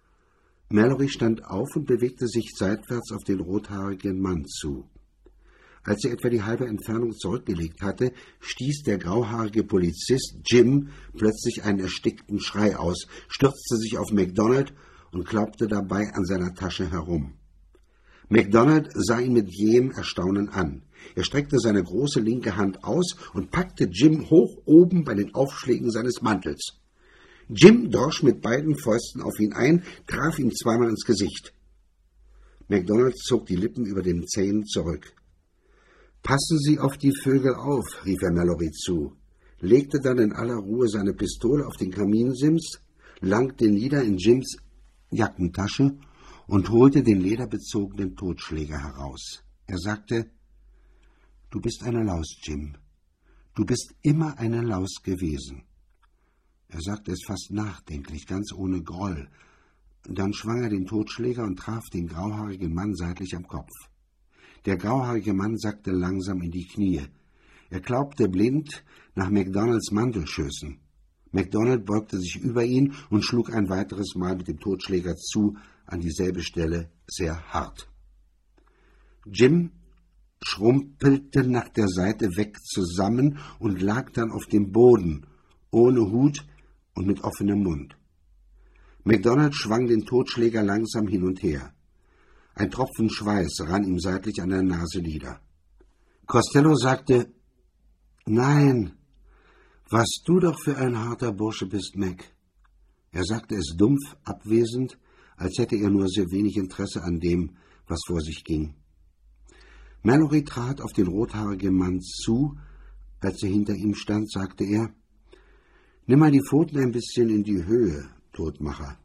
Mallory stand auf und bewegte sich seitwärts auf den rothaarigen Mann zu. Als er etwa die halbe Entfernung zurückgelegt hatte, stieß der grauhaarige Polizist Jim plötzlich einen erstickten Schrei aus, stürzte sich auf MacDonald und klappte dabei an seiner Tasche herum. MacDonald sah ihn mit jähem Erstaunen an. Er streckte seine große linke Hand aus und packte Jim hoch oben bei den Aufschlägen seines Mantels. Jim drosch mit beiden Fäusten auf ihn ein, traf ihn zweimal ins Gesicht. MacDonald zog die Lippen über den Zähnen zurück. »Passen Sie auf die Vögel auf«, rief er Mallory zu, legte dann in aller Ruhe seine Pistole auf den Kaminsims, langte nieder in Jims Jackentasche und holte den lederbezogenen Totschläger heraus. Er sagte, »Du bist eine Laus, Jim. Du bist immer eine Laus gewesen.« Er sagte es fast nachdenklich, ganz ohne Groll. Dann schwang er den Totschläger und traf den grauhaarigen Mann seitlich am Kopf. Der grauhaarige Mann sackte langsam in die Knie. Er glaubte blind nach MacDonalds Mantelschößen. MacDonald beugte sich über ihn und schlug ein weiteres Mal mit dem Totschläger zu, an dieselbe Stelle sehr hart. Jim schrumpelte nach der Seite weg zusammen und lag dann auf dem Boden, ohne Hut und mit offenem Mund. MacDonald schwang den Totschläger langsam hin und her. Ein Tropfen Schweiß rann ihm seitlich an der Nase nieder. Costello sagte, »Nein, was du doch für ein harter Bursche bist, Mac.« Er sagte es dumpf, abwesend, als hätte er nur sehr wenig Interesse an dem, was vor sich ging. Mallory trat auf den rothaarigen Mann zu. Als er hinter ihm stand, sagte er, »Nimm mal die Pfoten ein bisschen in die Höhe, Todmacher.«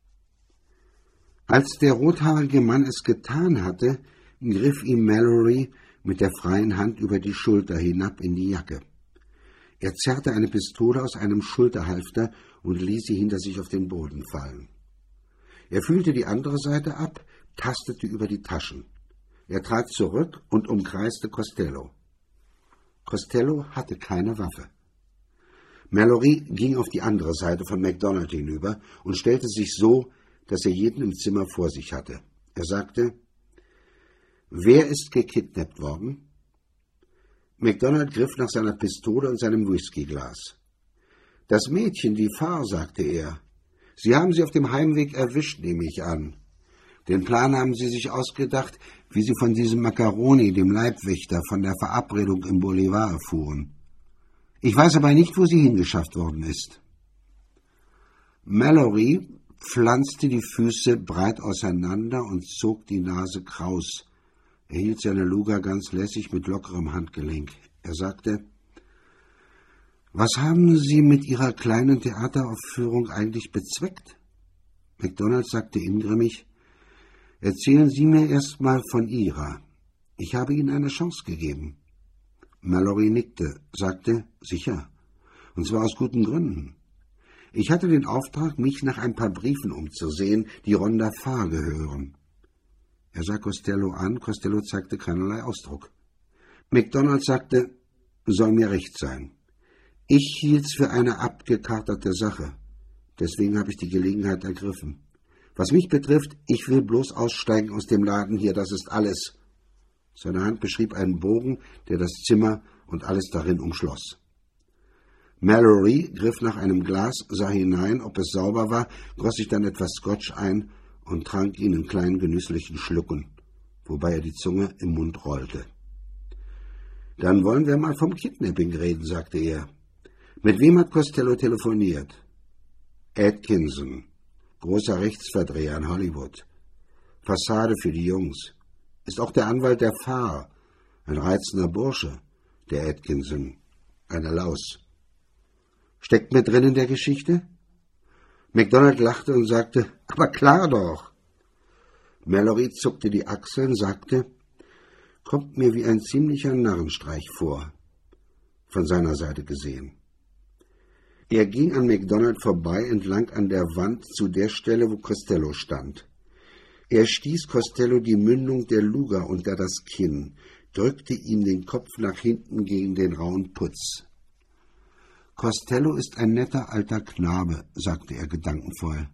Als der rothaarige Mann es getan hatte, griff ihm Mallory mit der freien Hand über die Schulter hinab in die Jacke. Er zerrte eine Pistole aus einem Schulterhalfter und ließ sie hinter sich auf den Boden fallen. Er fühlte die andere Seite ab, tastete über die Taschen. Er trat zurück und umkreiste Costello. Costello hatte keine Waffe. Mallory ging auf die andere Seite von MacDonald hinüber und stellte sich so, dass er jeden im Zimmer vor sich hatte. Er sagte, »Wer ist gekidnappt worden?« MacDonald griff nach seiner Pistole und seinem Whiskyglas. »Das Mädchen, die Farr«, sagte er. »Sie haben sie auf dem Heimweg erwischt, nehme ich an. Den Plan haben Sie sich ausgedacht, wie Sie von diesem Macaroni, dem Leibwächter, von der Verabredung im Bolivar erfuhren. Ich weiß aber nicht, wo sie hingeschafft worden ist.« Mallory pflanzte die Füße breit auseinander und zog die Nase kraus. Er hielt seine Luger ganz lässig mit lockerem Handgelenk. Er sagte, »Was haben Sie mit Ihrer kleinen Theateraufführung eigentlich bezweckt?« MacDonald sagte ingrimmig, »Erzählen Sie mir erst mal von Ihrer. Ich habe Ihnen eine Chance gegeben.« Mallory nickte, sagte, »Sicher, und zwar aus guten Gründen. Ich hatte den Auftrag, mich nach ein paar Briefen umzusehen, die Rhonda Farr gehören.« Er sah Costello an, Costello zeigte keinerlei Ausdruck. MacDonald sagte, »Soll mir recht sein. Ich hielt's für eine abgekartete Sache. Deswegen habe ich die Gelegenheit ergriffen. Was mich betrifft, ich will bloß aussteigen aus dem Laden hier, das ist alles.« Seine Hand beschrieb einen Bogen, der das Zimmer und alles darin umschloss. Mallory griff nach einem Glas, sah hinein, ob es sauber war, goss sich dann etwas Scotch ein und trank ihn in kleinen genüsslichen Schlucken, wobei er die Zunge im Mund rollte. »Dann wollen wir mal vom Kidnapping reden«, sagte er. »Mit wem hat Costello telefoniert?« »Atkinson, großer Rechtsverdreher in Hollywood. Fassade für die Jungs. Ist auch der Anwalt der Farr, ein reizender Bursche, der Atkinson, eine Laus. Steckt mit drin in der Geschichte?« MacDonald lachte und sagte, »Aber klar doch.« Mallory zuckte die Achseln, sagte, »Kommt mir wie ein ziemlicher Narrenstreich vor, von seiner Seite gesehen.« Er ging an MacDonald vorbei, entlang an der Wand zu der Stelle, wo Costello stand. Er stieß Costello die Mündung der Luger unter das Kinn, drückte ihm den Kopf nach hinten gegen den rauen Putz. »Costello ist ein netter alter Knabe«, sagte er gedankenvoll.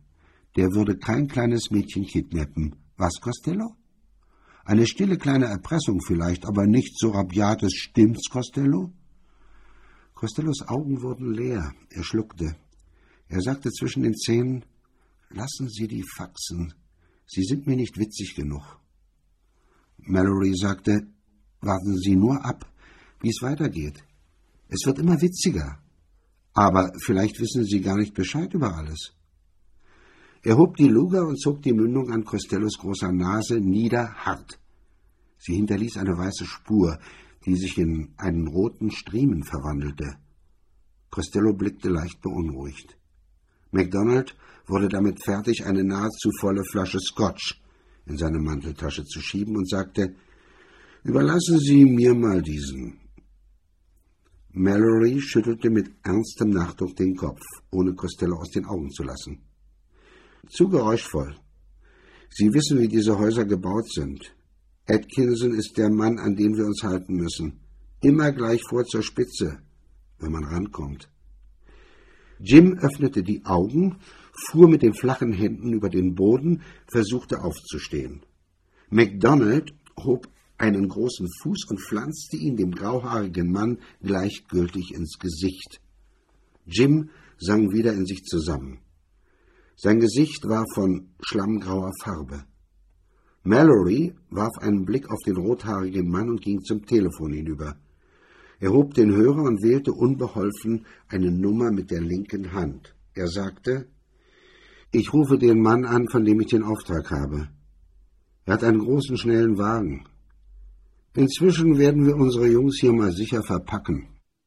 Der würde kein kleines Mädchen kidnappen. Was, Costello? Eine stille kleine Erpressung vielleicht, aber nicht so rabiates, stimmt's, Costello? Costellos Augen wurden leer. Er schluckte. Er sagte zwischen den Zähnen, »Lassen Sie die Faxen. Sie sind mir nicht witzig genug.« Mallory sagte, »Warten Sie nur ab, wie es weitergeht. Es wird immer witziger. Aber vielleicht wissen Sie gar nicht Bescheid über alles.« Er hob die Luger und zog die Mündung an Costellos großer Nase nieder hart. Sie hinterließ eine weiße Spur, die sich in einen roten Striemen verwandelte. Costello blickte leicht beunruhigt. MacDonald wurde damit fertig, eine nahezu volle Flasche Scotch in seine Manteltasche zu schieben und sagte, »Überlassen Sie mir mal diesen.« Mallory schüttelte mit ernstem Nachdruck den Kopf, ohne Costello aus den Augen zu lassen. »Zu geräuschvoll. Sie wissen, wie diese Häuser gebaut sind. Atkinson ist der Mann, an den wir uns halten müssen. Immer gleich vor zur Spitze, wenn man rankommt.« Jim öffnete die Augen, fuhr mit den flachen Händen über den Boden, versuchte aufzustehen. MacDonald hob einen großen Fuß und pflanzte ihn dem grauhaarigen Mann gleichgültig ins Gesicht. Jim sank wieder in sich zusammen. Sein Gesicht war von schlammgrauer Farbe. Mallory warf einen Blick auf den rothaarigen Mann und ging zum Telefon hinüber. Er hob den Hörer und wählte unbeholfen eine Nummer mit der linken Hand. Er sagte, »Ich rufe den Mann an, von dem ich den Auftrag habe. Er hat einen großen, schnellen Wagen. Inzwischen werden wir unsere Jungs hier mal sicher verpacken.«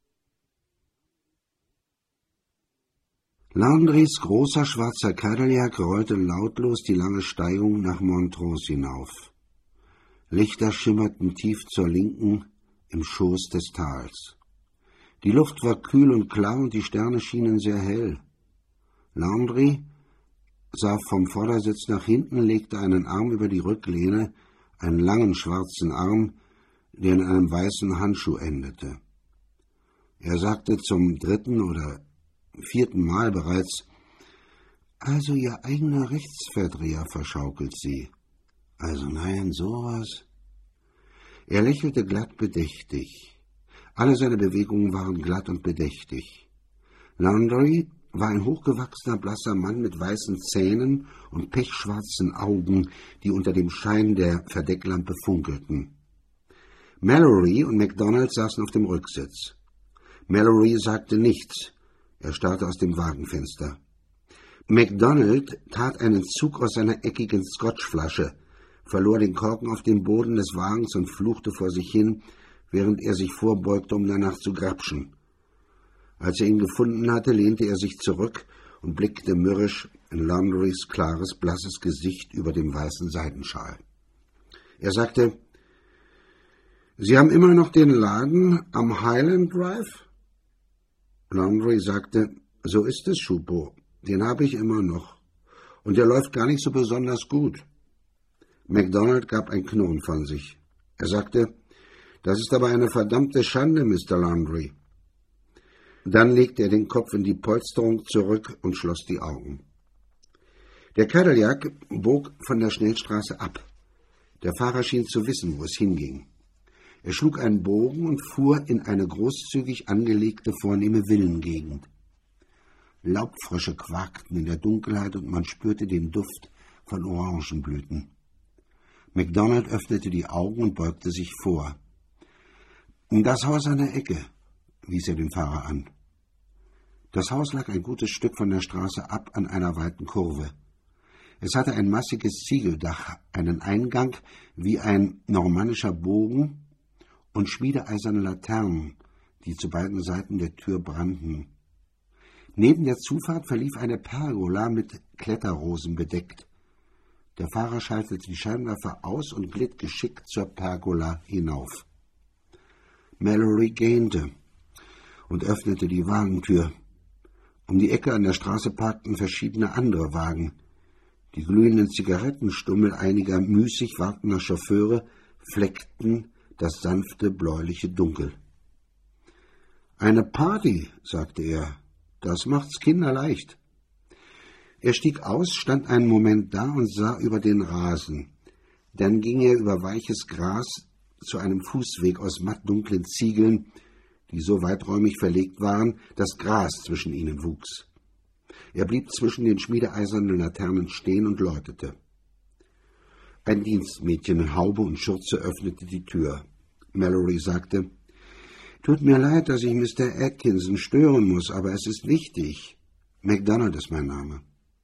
Landrys großer schwarzer Cadillac rollte lautlos die lange Steigung nach Montrose hinauf. Lichter schimmerten tief zur Linken im Schoß des Tals. Die Luft war kühl und klar und die Sterne schienen sehr hell. Landry sah vom Vordersitz nach hinten, legte einen Arm über die Rücklehne, einen langen schwarzen Arm, der in einem weißen Handschuh endete. Er sagte zum dritten oder vierten Mal bereits, »Also Ihr eigener Rechtsverdreher verschaukelt Sie. Also nein, sowas.« Er lächelte glatt bedächtig. Alle seine Bewegungen waren glatt und bedächtig. Landry war ein hochgewachsener, blasser Mann mit weißen Zähnen und pechschwarzen Augen, die unter dem Schein der Verdecklampe funkelten. Mallory und MacDonald saßen auf dem Rücksitz. Mallory sagte nichts. Er starrte aus dem Wagenfenster. MacDonald tat einen Zug aus seiner eckigen Scotchflasche, verlor den Korken auf dem Boden des Wagens und fluchte vor sich hin, während er sich vorbeugte, um danach zu grapschen. Als er ihn gefunden hatte, lehnte er sich zurück und blickte mürrisch in Landrys klares, blasses Gesicht über dem weißen Seidenschal. Er sagte, »Sie haben immer noch den Laden am Highland Drive?« Landry sagte, »So ist es, Schupo, den habe ich immer noch. Und der läuft gar nicht so besonders gut.« MacDonald gab ein Knurren von sich. Er sagte, »Das ist aber eine verdammte Schande, Mister Landry.« Dann legte er den Kopf in die Polsterung zurück und schloss die Augen. Der Cadillac bog von der Schnellstraße ab. Der Fahrer schien zu wissen, wo es hinging. Er schlug einen Bogen und fuhr in eine großzügig angelegte, vornehme Villengegend. Laubfrösche quakten in der Dunkelheit und man spürte den Duft von Orangenblüten. MacDonald öffnete die Augen und beugte sich vor. »Das Haus an der Ecke«, wies er den Fahrer an. Das Haus lag ein gutes Stück von der Straße ab an einer weiten Kurve. Es hatte ein massiges Ziegeldach, einen Eingang wie ein normannischer Bogen und schmiedeeiserne Laternen, die zu beiden Seiten der Tür brannten. Neben der Zufahrt verlief eine Pergola mit Kletterrosen bedeckt. Der Fahrer schaltete die Scheinwerfer aus und glitt geschickt zur Pergola hinauf. Mallory gähnte und öffnete die Wagentür. Um die Ecke an der Straße parkten verschiedene andere Wagen. Die glühenden Zigarettenstummel einiger müßig wartender Chauffeure fleckten das sanfte, bläuliche Dunkel. »Eine Party«, sagte er, »das macht's kinderleicht.« Er stieg aus, stand einen Moment da und sah über den Rasen. Dann ging er über weiches Gras zu einem Fußweg aus mattdunklen Ziegeln, die so weiträumig verlegt waren, dass Gras zwischen ihnen wuchs. Er blieb zwischen den schmiedeeisernen Laternen stehen und läutete. Ein Dienstmädchen in Haube und Schürze öffnete die Tür. Mallory sagte, »Tut mir leid, dass ich Mister Atkinson stören muss, aber es ist wichtig. MacDonald ist mein Name.«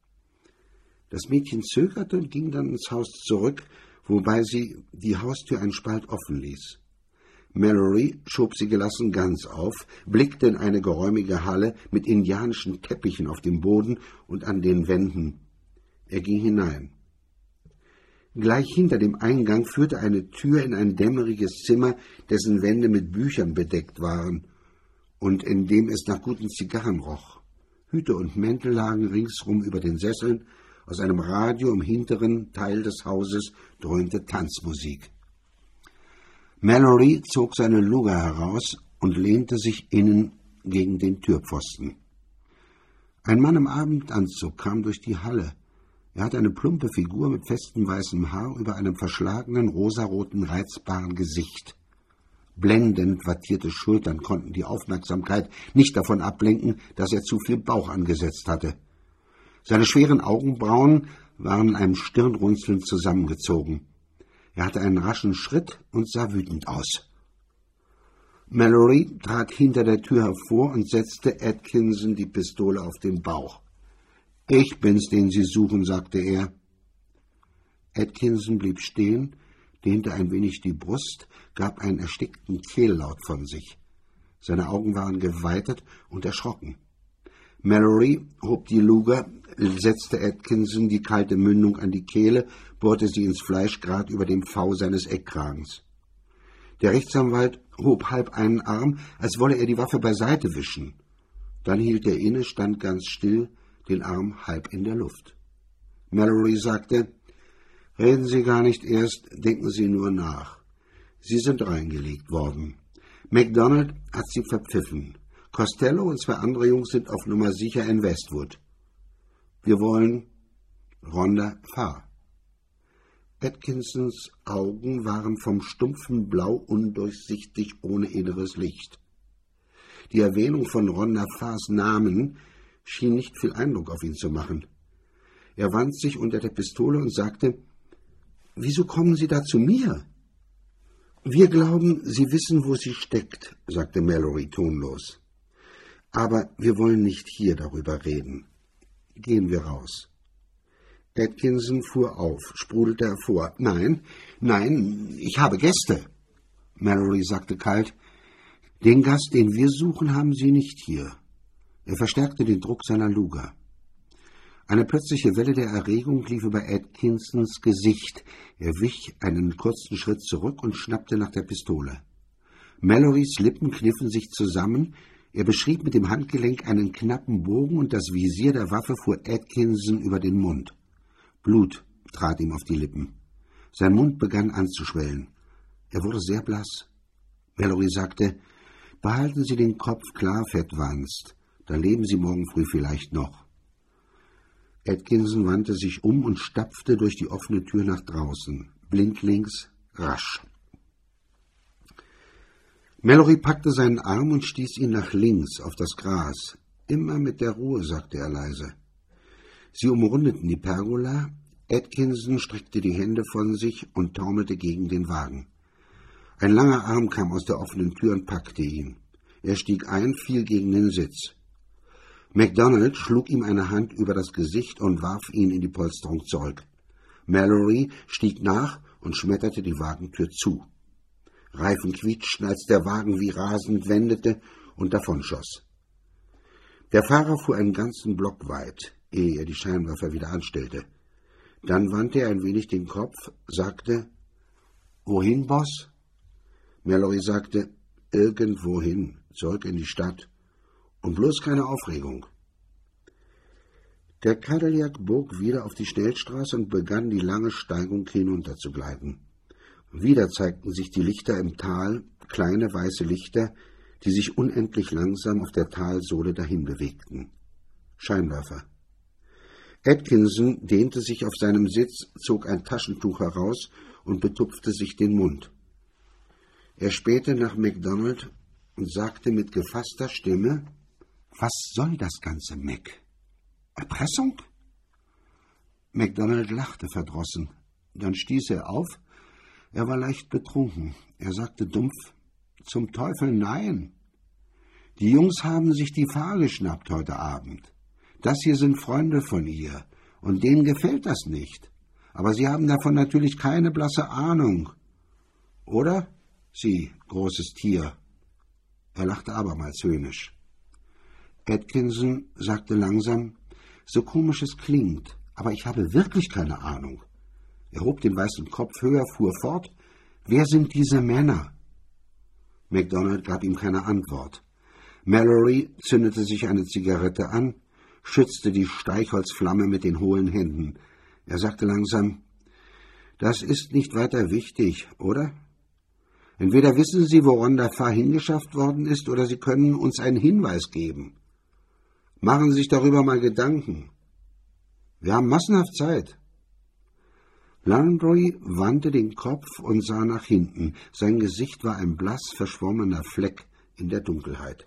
Das Mädchen zögerte und ging dann ins Haus zurück, wobei sie die Haustür einen Spalt offen ließ. Mallory schob sie gelassen ganz auf, blickte in eine geräumige Halle mit indianischen Teppichen auf dem Boden und an den Wänden. Er ging hinein. Gleich hinter dem Eingang führte eine Tür in ein dämmeriges Zimmer, dessen Wände mit Büchern bedeckt waren und in dem es nach guten Zigarren roch. Hüte und Mäntel lagen ringsrum über den Sesseln. Aus einem Radio im hinteren Teil des Hauses dröhnte Tanzmusik. Mallory zog seine Luger heraus und lehnte sich innen gegen den Türpfosten. Ein Mann im Abendanzug kam durch die Halle. Er hatte eine plumpe Figur mit festem weißem Haar über einem verschlagenen, rosaroten, reizbaren Gesicht. Blendend wattierte Schultern konnten die Aufmerksamkeit nicht davon ablenken, dass er zu viel Bauch angesetzt hatte. Seine schweren Augenbrauen waren in einem Stirnrunzeln zusammengezogen. Er hatte einen raschen Schritt und sah wütend aus. Mallory trat hinter der Tür hervor und setzte Atkinson die Pistole auf den Bauch. »Ich bin's, den Sie suchen«, sagte er. Atkinson blieb stehen, dehnte ein wenig die Brust, gab einen erstickten Kehllaut von sich. Seine Augen waren geweitet und erschrocken. Mallory hob die Luger, setzte Atkinson die kalte Mündung an die Kehle, bohrte sie ins Fleisch grad über dem V seines Eckkragens. Der Rechtsanwalt hob halb einen Arm, als wolle er die Waffe beiseite wischen. Dann hielt er inne, stand ganz still, den Arm halb in der Luft. Mallory sagte, »Reden Sie gar nicht erst, denken Sie nur nach. Sie sind reingelegt worden. MacDonald hat Sie verpfiffen. Costello und zwei andere Jungs sind auf Nummer sicher in Westwood. Wir wollen Rhonda Farr.« Atkinsons Augen waren vom stumpfen Blau undurchsichtig ohne inneres Licht. Die Erwähnung von Rhonda Farrs Namen schien nicht viel Eindruck auf ihn zu machen. Er wand sich unter der Pistole und sagte, »Wieso kommen Sie da zu mir?« »Wir glauben, Sie wissen, wo sie steckt«, sagte Mallory tonlos. »Aber wir wollen nicht hier darüber reden. Gehen wir raus.« Atkinson fuhr auf, sprudelte hervor. »Nein, nein, ich habe Gäste.« Mallory sagte kalt, »Den Gast, den wir suchen, haben Sie nicht hier.« Er verstärkte den Druck seiner Luger. Eine plötzliche Welle der Erregung lief über Atkinsons Gesicht. Er wich einen kurzen Schritt zurück und schnappte nach der Pistole. Mallorys Lippen kniffen sich zusammen. Er beschrieb mit dem Handgelenk einen knappen Bogen und das Visier der Waffe fuhr Atkinson über den Mund. Blut trat ihm auf die Lippen. Sein Mund begann anzuschwellen. Er wurde sehr blass. Mallory sagte, »Behalten Sie den Kopf klar, Fettwanst. Dann leben Sie morgen früh vielleicht noch.« Atkinson wandte sich um und stapfte durch die offene Tür nach draußen, blindlings, rasch. Mallory packte seinen Arm und stieß ihn nach links auf das Gras. »Immer mit der Ruhe«, sagte er leise. Sie umrundeten die Pergola. Atkinson streckte die Hände von sich und taumelte gegen den Wagen. Ein langer Arm kam aus der offenen Tür und packte ihn. Er stieg ein, fiel gegen den Sitz. MacDonald schlug ihm eine Hand über das Gesicht und warf ihn in die Polsterung zurück. Mallory stieg nach und schmetterte die Wagentür zu. Reifen quietschten, als der Wagen wie rasend wendete und davonschoss. Der Fahrer fuhr einen ganzen Block weit, ehe er die Scheinwerfer wieder anstellte. Dann wandte er ein wenig den Kopf, sagte, »Wohin, Boss?« Mallory sagte, »Irgendwohin, zurück in die Stadt. Und bloß keine Aufregung.« Der Cadillac bog wieder auf die Schnellstraße und begann die lange Steigung hinunterzugleiten. Wieder zeigten sich die Lichter im Tal, kleine weiße Lichter, die sich unendlich langsam auf der Talsohle dahin bewegten. Scheinwerfer. Atkinson dehnte sich auf seinem Sitz, zog ein Taschentuch heraus und betupfte sich den Mund. Er spähte nach MacDonald und sagte mit gefasster Stimme: »Was soll das Ganze, Mac? Erpressung?« MacDonald lachte verdrossen. Dann stieß er auf. Er war leicht betrunken. Er sagte dumpf: »Zum Teufel nein! Die Jungs haben sich die Fahr geschnappt heute Abend. Das hier sind Freunde von ihr, und denen gefällt das nicht. Aber sie haben davon natürlich keine blasse Ahnung. Oder? Sie, großes Tier.« Er lachte abermals höhnisch. Atkinson sagte langsam: »So komisch es klingt, aber ich habe wirklich keine Ahnung.« Er hob den weißen Kopf höher, fuhr fort: »Wer sind diese Männer?« MacDonald gab ihm keine Antwort. Mallory zündete sich eine Zigarette an, schützte die Streichholzflamme mit den hohlen Händen. Er sagte langsam: »Das ist nicht weiter wichtig, oder? Entweder wissen Sie, woran der Fahr hingeschafft worden ist, oder Sie können uns einen Hinweis geben. Machen Sie sich darüber mal Gedanken. Wir haben massenhaft Zeit.« Landry wandte den Kopf und sah nach hinten. Sein Gesicht war ein blass verschwommener Fleck in der Dunkelheit.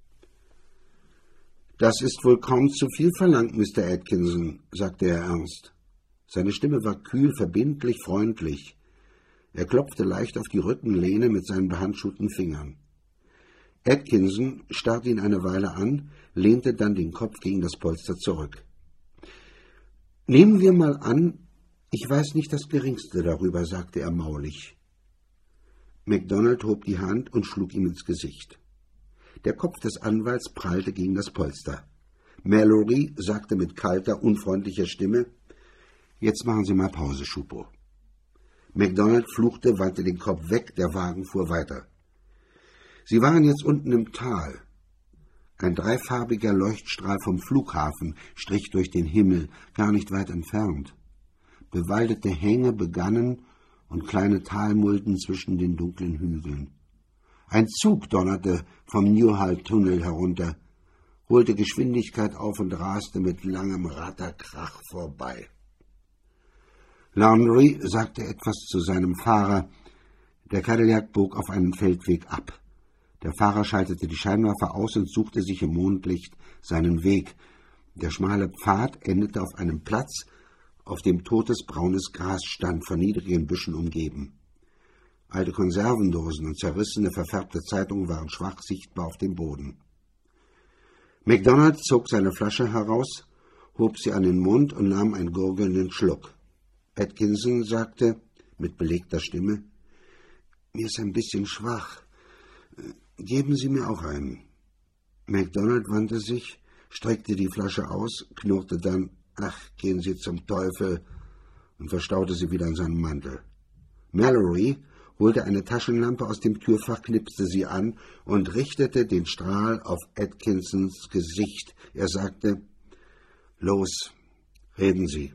»Das ist wohl kaum zu viel verlangt, Mister Atkinson«, sagte er ernst. Seine Stimme war kühl, verbindlich, freundlich. Er klopfte leicht auf die Rückenlehne mit seinen behandschuhten Fingern. Atkinson starrte ihn eine Weile an, lehnte dann den Kopf gegen das Polster zurück. »Nehmen wir mal an, ich weiß nicht das Geringste darüber«, sagte er maulig. MacDonald hob die Hand und schlug ihm ins Gesicht. Der Kopf des Anwalts prallte gegen das Polster. Mallory sagte mit kalter, unfreundlicher Stimme: »Jetzt machen Sie mal Pause, Schupo.« MacDonald fluchte, wandte den Kopf weg, der Wagen fuhr weiter. Sie waren jetzt unten im Tal. Ein dreifarbiger Leuchtstrahl vom Flughafen strich durch den Himmel, gar nicht weit entfernt. Bewaldete Hänge begannen und kleine Talmulden zwischen den dunklen Hügeln. Ein Zug donnerte vom Newhall-Tunnel herunter, holte Geschwindigkeit auf und raste mit langem Ratterkrach vorbei. Landry sagte etwas zu seinem Fahrer. Der Cadillac bog auf einen Feldweg ab. Der Fahrer schaltete die Scheinwerfer aus und suchte sich im Mondlicht seinen Weg. Der schmale Pfad endete auf einem Platz, auf dem totes braunes Gras stand, von niedrigen Büschen umgeben. Alte Konservendosen und zerrissene, verfärbte Zeitungen waren schwach sichtbar auf dem Boden. MacDonald zog seine Flasche heraus, hob sie an den Mund und nahm einen gurgelnden Schluck. Atkinson sagte mit belegter Stimme: »Mir ist ein bisschen schwach. Geben Sie mir auch einen.« MacDonald wandte sich, streckte die Flasche aus, knurrte dann: »Ach, gehen Sie zum Teufel«, und verstaute sie wieder in seinem Mantel. Mallory holte eine Taschenlampe aus dem Türfach, knipste sie an und richtete den Strahl auf Atkinsons Gesicht. Er sagte: »Los, reden Sie.«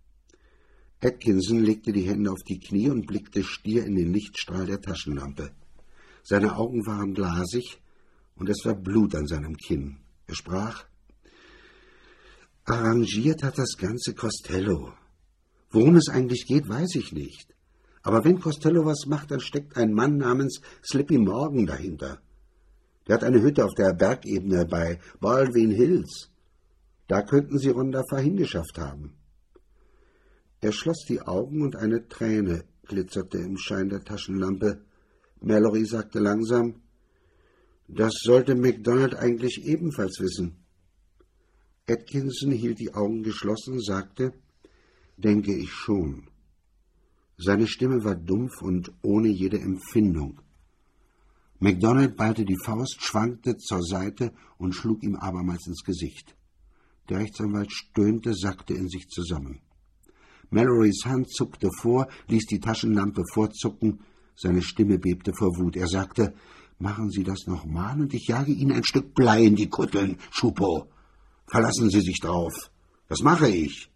Atkinson legte die Hände auf die Knie und blickte stier in den Lichtstrahl der Taschenlampe. Seine Augen waren glasig und es war Blut an seinem Kinn. Er sprach: »Arrangiert hat das Ganze Costello. Worum es eigentlich geht, weiß ich nicht. Aber wenn Costello was macht, dann steckt ein Mann namens Slippy Morgan dahinter. Der hat eine Hütte auf der Bergebene bei Baldwin Hills. Da könnten Sie Rondafa hingeschafft haben.« Er schloss die Augen und eine Träne glitzerte im Schein der Taschenlampe. Mallory sagte langsam: »Das sollte MacDonald eigentlich ebenfalls wissen.« Atkinson hielt die Augen geschlossen, sagte: »Denke ich schon.« Seine Stimme war dumpf und ohne jede Empfindung. MacDonald ballte die Faust, schwankte zur Seite und schlug ihm abermals ins Gesicht. Der Rechtsanwalt stöhnte, sackte in sich zusammen. Mallorys Hand zuckte vor, ließ die Taschenlampe vorzucken. Seine Stimme bebte vor Wut. Er sagte: »Machen Sie das nochmal, und ich jage Ihnen ein Stück Blei in die Kutteln, Schupo. Verlassen Sie sich drauf. Das mache ich.«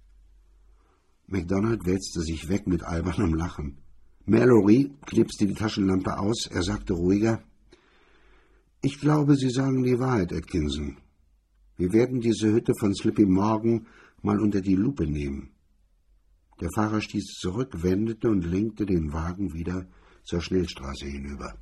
MacDonald wälzte sich weg mit albernem Lachen. Mallory knipste die Taschenlampe aus. Er sagte ruhiger: »Ich glaube, Sie sagen die Wahrheit, Atkinson. Wir werden diese Hütte von Slippy Morgan mal unter die Lupe nehmen. Der Fahrer stieß zurück, wendete und lenkte den Wagen wieder zur Schnellstraße hinüber.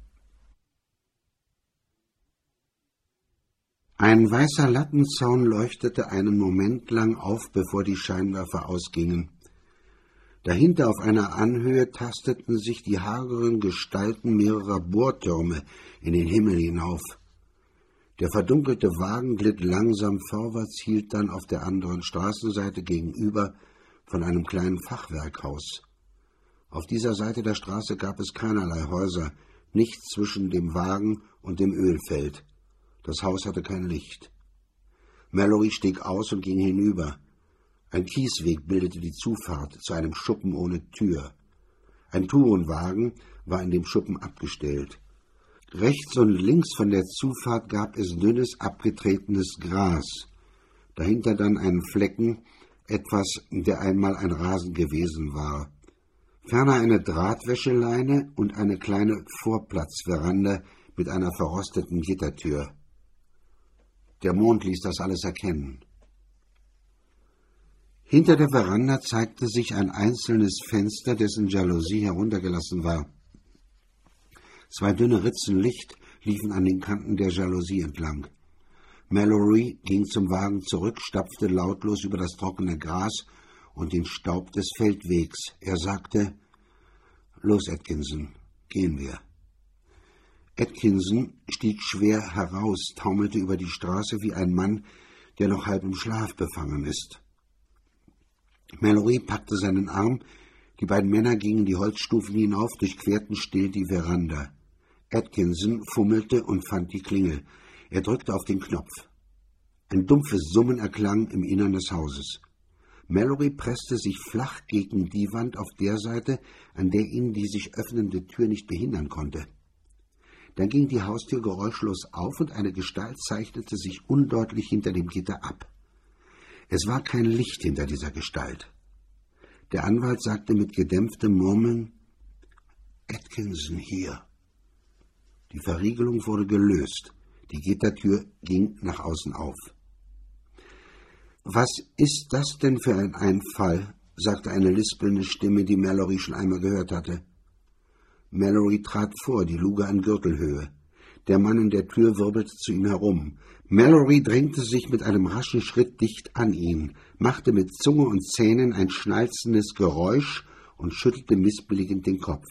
Ein weißer Lattenzaun leuchtete einen Moment lang auf, bevor die Scheinwerfer ausgingen. Dahinter auf einer Anhöhe tasteten sich die hageren Gestalten mehrerer Bohrtürme in den Himmel hinauf. Der verdunkelte Wagen glitt langsam vorwärts, hielt dann auf der anderen Straßenseite gegenüber von einem kleinen Fachwerkhaus. Auf dieser Seite der Straße gab es keinerlei Häuser, nichts zwischen dem Wagen und dem Ölfeld. Das Haus hatte kein Licht. Mallory stieg aus und ging hinüber. Ein Kiesweg bildete die Zufahrt zu einem Schuppen ohne Tür. Ein Tourenwagen war in dem Schuppen abgestellt. Rechts und links von der Zufahrt gab es dünnes, abgetretenes Gras. Dahinter dann einen Flecken, etwas, der einmal ein Rasen gewesen war. Ferner eine Drahtwäscheleine und eine kleine Vorplatzveranda mit einer verrosteten Gittertür. Der Mond ließ das alles erkennen. Hinter der Veranda zeigte sich ein einzelnes Fenster, dessen Jalousie heruntergelassen war. Zwei dünne Ritzen Licht liefen an den Kanten der Jalousie entlang. Mallory ging zum Wagen zurück, stapfte lautlos über das trockene Gras und den Staub des Feldwegs. Er sagte, »Los, Atkinson, gehen wir.« Atkinson stieg schwer heraus, taumelte über die Straße wie ein Mann, der noch halb im Schlaf befangen ist. Mallory packte seinen Arm, die beiden Männer gingen die Holzstufen hinauf, durchquerten still die Veranda. Atkinson fummelte und fand die Klingel. Er drückte auf den Knopf. Ein dumpfes Summen erklang im Innern des Hauses. Mallory presste sich flach gegen die Wand auf der Seite, an der ihn die sich öffnende Tür nicht behindern konnte. Dann ging die Haustür geräuschlos auf und eine Gestalt zeichnete sich undeutlich hinter dem Gitter ab. Es war kein Licht hinter dieser Gestalt. Der Anwalt sagte mit gedämpftem Murmeln, »Atkinson hier.« Die Verriegelung wurde gelöst. Die Gittertür ging nach außen auf. »Was ist das denn für ein Einfall?« sagte eine lispelnde Stimme, die Mallory schon einmal gehört hatte. Mallory trat vor, die Luge an Gürtelhöhe. Der Mann in der Tür wirbelte zu ihm herum. Mallory drängte sich mit einem raschen Schritt dicht an ihn, machte mit Zunge und Zähnen ein schnalzendes Geräusch und schüttelte missbilligend den Kopf.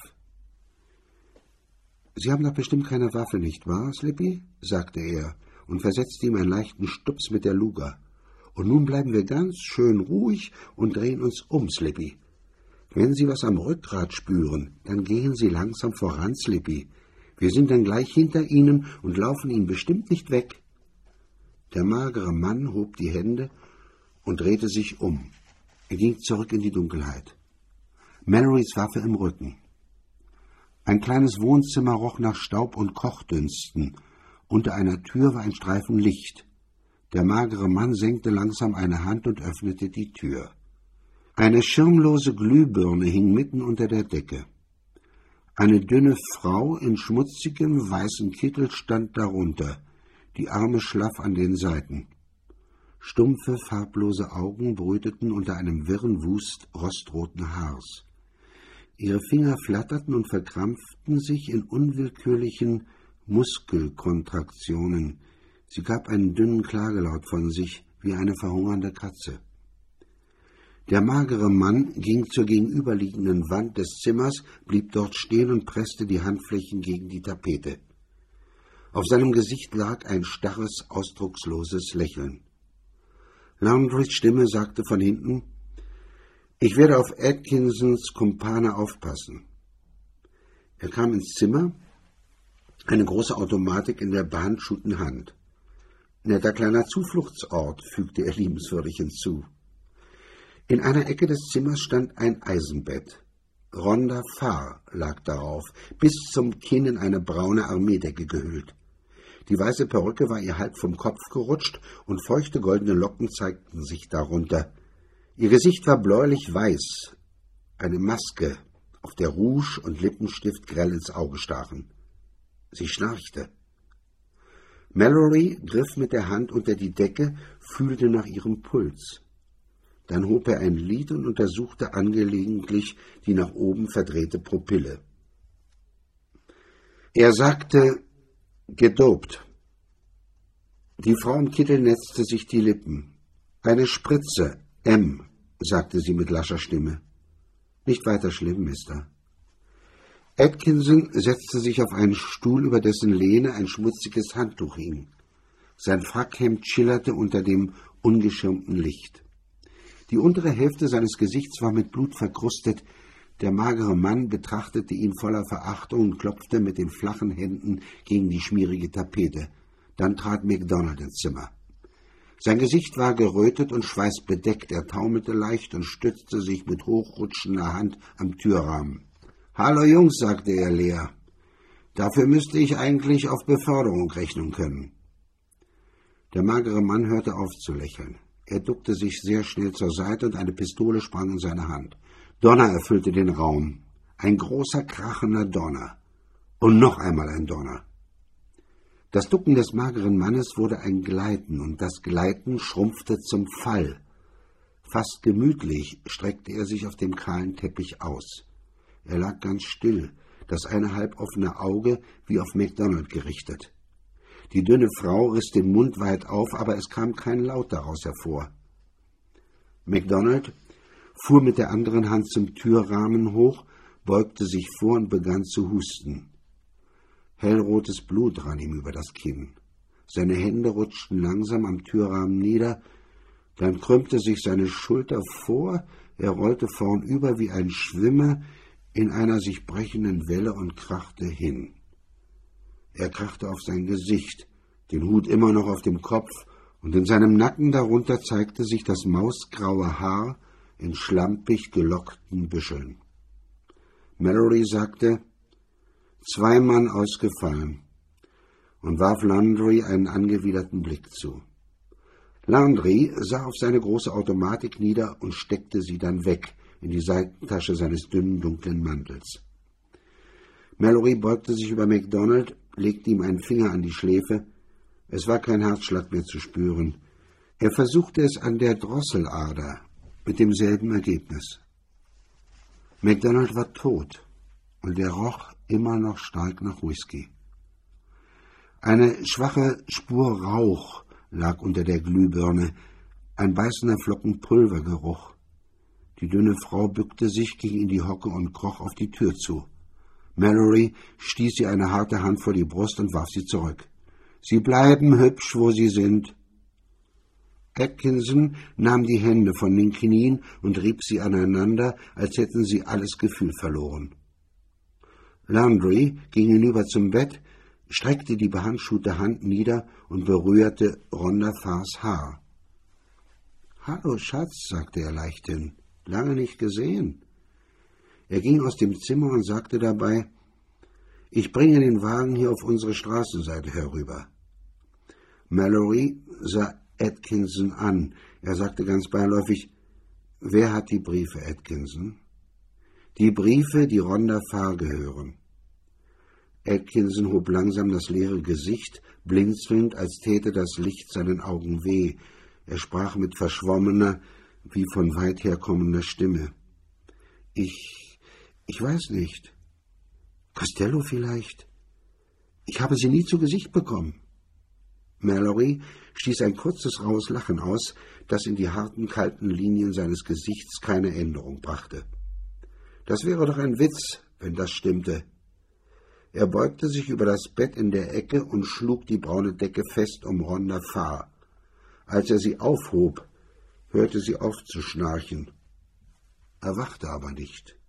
»Sie haben doch bestimmt keine Waffe, nicht wahr, Slippy?« sagte er und versetzte ihm einen leichten Stups mit der Luger. »Und nun bleiben wir ganz schön ruhig und drehen uns um, Slippy. Wenn Sie was am Rückgrat spüren, dann gehen Sie langsam voran, Slippy. Wir sind dann gleich hinter Ihnen und laufen Ihnen bestimmt nicht weg.« Der magere Mann hob die Hände und drehte sich um. Er ging zurück in die Dunkelheit. Mallorys Waffe im Rücken. Ein kleines Wohnzimmer roch nach Staub und Kochdünsten. Unter einer Tür war ein Streifen Licht. Der magere Mann senkte langsam eine Hand und öffnete die Tür. Eine schirmlose Glühbirne hing mitten unter der Decke. Eine dünne Frau in schmutzigem, weißem Kittel stand darunter, die Arme schlaff an den Seiten. Stumpfe, farblose Augen brüteten unter einem wirren Wust rostroten Haars. Ihre Finger flatterten und verkrampften sich in unwillkürlichen Muskelkontraktionen. Sie gab einen dünnen Klagelaut von sich, wie eine verhungernde Katze. Der magere Mann ging zur gegenüberliegenden Wand des Zimmers, blieb dort stehen und presste die Handflächen gegen die Tapete. Auf seinem Gesicht lag ein starres, ausdrucksloses Lächeln. Laundrys Stimme sagte von hinten, »Ich werde auf Atkinsons Kumpane aufpassen.« Er kam ins Zimmer, eine große Automatik in der behandschuhten Hand. »Netter kleiner Zufluchtsort«, fügte er liebenswürdig hinzu. In einer Ecke des Zimmers stand ein Eisenbett. Rhonda Farr lag darauf, bis zum Kinn in eine braune Armeedecke gehüllt. Die weiße Perücke war ihr halb vom Kopf gerutscht und feuchte goldene Locken zeigten sich darunter. Ihr Gesicht war bläulich weiß, eine Maske, auf der Rouge und Lippenstift grell ins Auge stachen. Sie schnarchte. Mallory griff mit der Hand unter die Decke, fühlte nach ihrem Puls. Dann hob er ein Lid und untersuchte angelegentlich die nach oben verdrehte Pupille. Er sagte, gedopt. Die Frau im Kittel netzte sich die Lippen. Eine Spritze, M, sagte sie mit lascher Stimme. Nicht weiter schlimm, Mister. Atkinson setzte sich auf einen Stuhl, über dessen Lehne ein schmutziges Handtuch hing. Sein Frackhemd schillerte unter dem ungeschirmten Licht. Die untere Hälfte seines Gesichts war mit Blut verkrustet. Der magere Mann betrachtete ihn voller Verachtung und klopfte mit den flachen Händen gegen die schmierige Tapete. Dann trat MacDonald ins Zimmer. Sein Gesicht war gerötet und schweißbedeckt. Er taumelte leicht und stützte sich mit hochrutschender Hand am Türrahmen. »Hallo Jungs«, sagte er leer. »Dafür müsste ich eigentlich auf Beförderung rechnen können.« Der magere Mann hörte auf zu lächeln. Er duckte sich sehr schnell zur Seite und eine Pistole sprang in seine Hand. Donner erfüllte den Raum. Ein großer, krachender Donner. Und noch einmal ein Donner. Das Ducken des mageren Mannes wurde ein Gleiten, und das Gleiten schrumpfte zum Fall. Fast gemütlich streckte er sich auf dem kahlen Teppich aus. Er lag ganz still, das eine halboffene Auge wie auf MacDonald gerichtet. Die dünne Frau riss den Mund weit auf, aber es kam kein Laut daraus hervor. MacDonald fuhr mit der anderen Hand zum Türrahmen hoch, beugte sich vor und begann zu husten. Hellrotes Blut rann ihm über das Kinn. Seine Hände rutschten langsam am Türrahmen nieder, dann krümmte sich seine Schulter vor, er rollte vornüber wie ein Schwimmer in einer sich brechenden Welle und krachte hin. Er krachte auf sein Gesicht, den Hut immer noch auf dem Kopf, und in seinem Nacken darunter zeigte sich das mausgraue Haar in schlampig gelockten Büscheln. Mallory sagte, »Zwei Mann ausgefallen«, und warf Landry einen angewiderten Blick zu. Landry sah auf seine große Automatik nieder und steckte sie dann weg in die Seitentasche seines dünnen, dunklen Mantels. Mallory beugte sich über MacDonald, legte ihm einen Finger an die Schläfe. Es war kein Herzschlag mehr zu spüren. Er versuchte es an der Drosselader, mit demselben Ergebnis. MacDonald war tot, und er roch immer noch stark nach Whisky. Eine schwache Spur Rauch lag unter der Glühbirne, ein beißender Flocken Pulvergeruch. Die dünne Frau bückte sich, ging in die Hocke und kroch auf die Tür zu. Mallory stieß ihr eine harte Hand vor die Brust und warf sie zurück. »Sie bleiben hübsch, wo Sie sind.« Atkinson nahm die Hände von den Knien und rieb sie aneinander, als hätten sie alles Gefühl verloren. Landry ging hinüber zum Bett, streckte die behandschuhte Hand nieder und berührte Rhonda Farrs Haar. »Hallo, Schatz«, sagte er leichthin, »lange nicht gesehen.« Er ging aus dem Zimmer und sagte dabei, »Ich bringe den Wagen hier auf unsere Straßenseite herüber.« Mallory sah Atkinson an. Er sagte ganz beiläufig, »Wer hat die Briefe, Atkinson?« »Die Briefe, die Rhonda Farr gehören.« Atkinson hob langsam das leere Gesicht, blinzelnd, als täte das Licht seinen Augen weh. Er sprach mit verschwommener, wie von weit her kommender Stimme. »Ich, ich weiß nicht. Costello vielleicht? Ich habe sie nie zu Gesicht bekommen.« Mallory stieß ein kurzes, rauhes Lachen aus, das in die harten, kalten Linien seines Gesichts keine Änderung brachte. »Das wäre doch ein Witz, wenn das stimmte.« Er beugte sich über das Bett in der Ecke und schlug die braune Decke fest um Rhonda Farr. Als er sie aufhob, hörte sie auf zu schnarchen, erwachte aber nicht.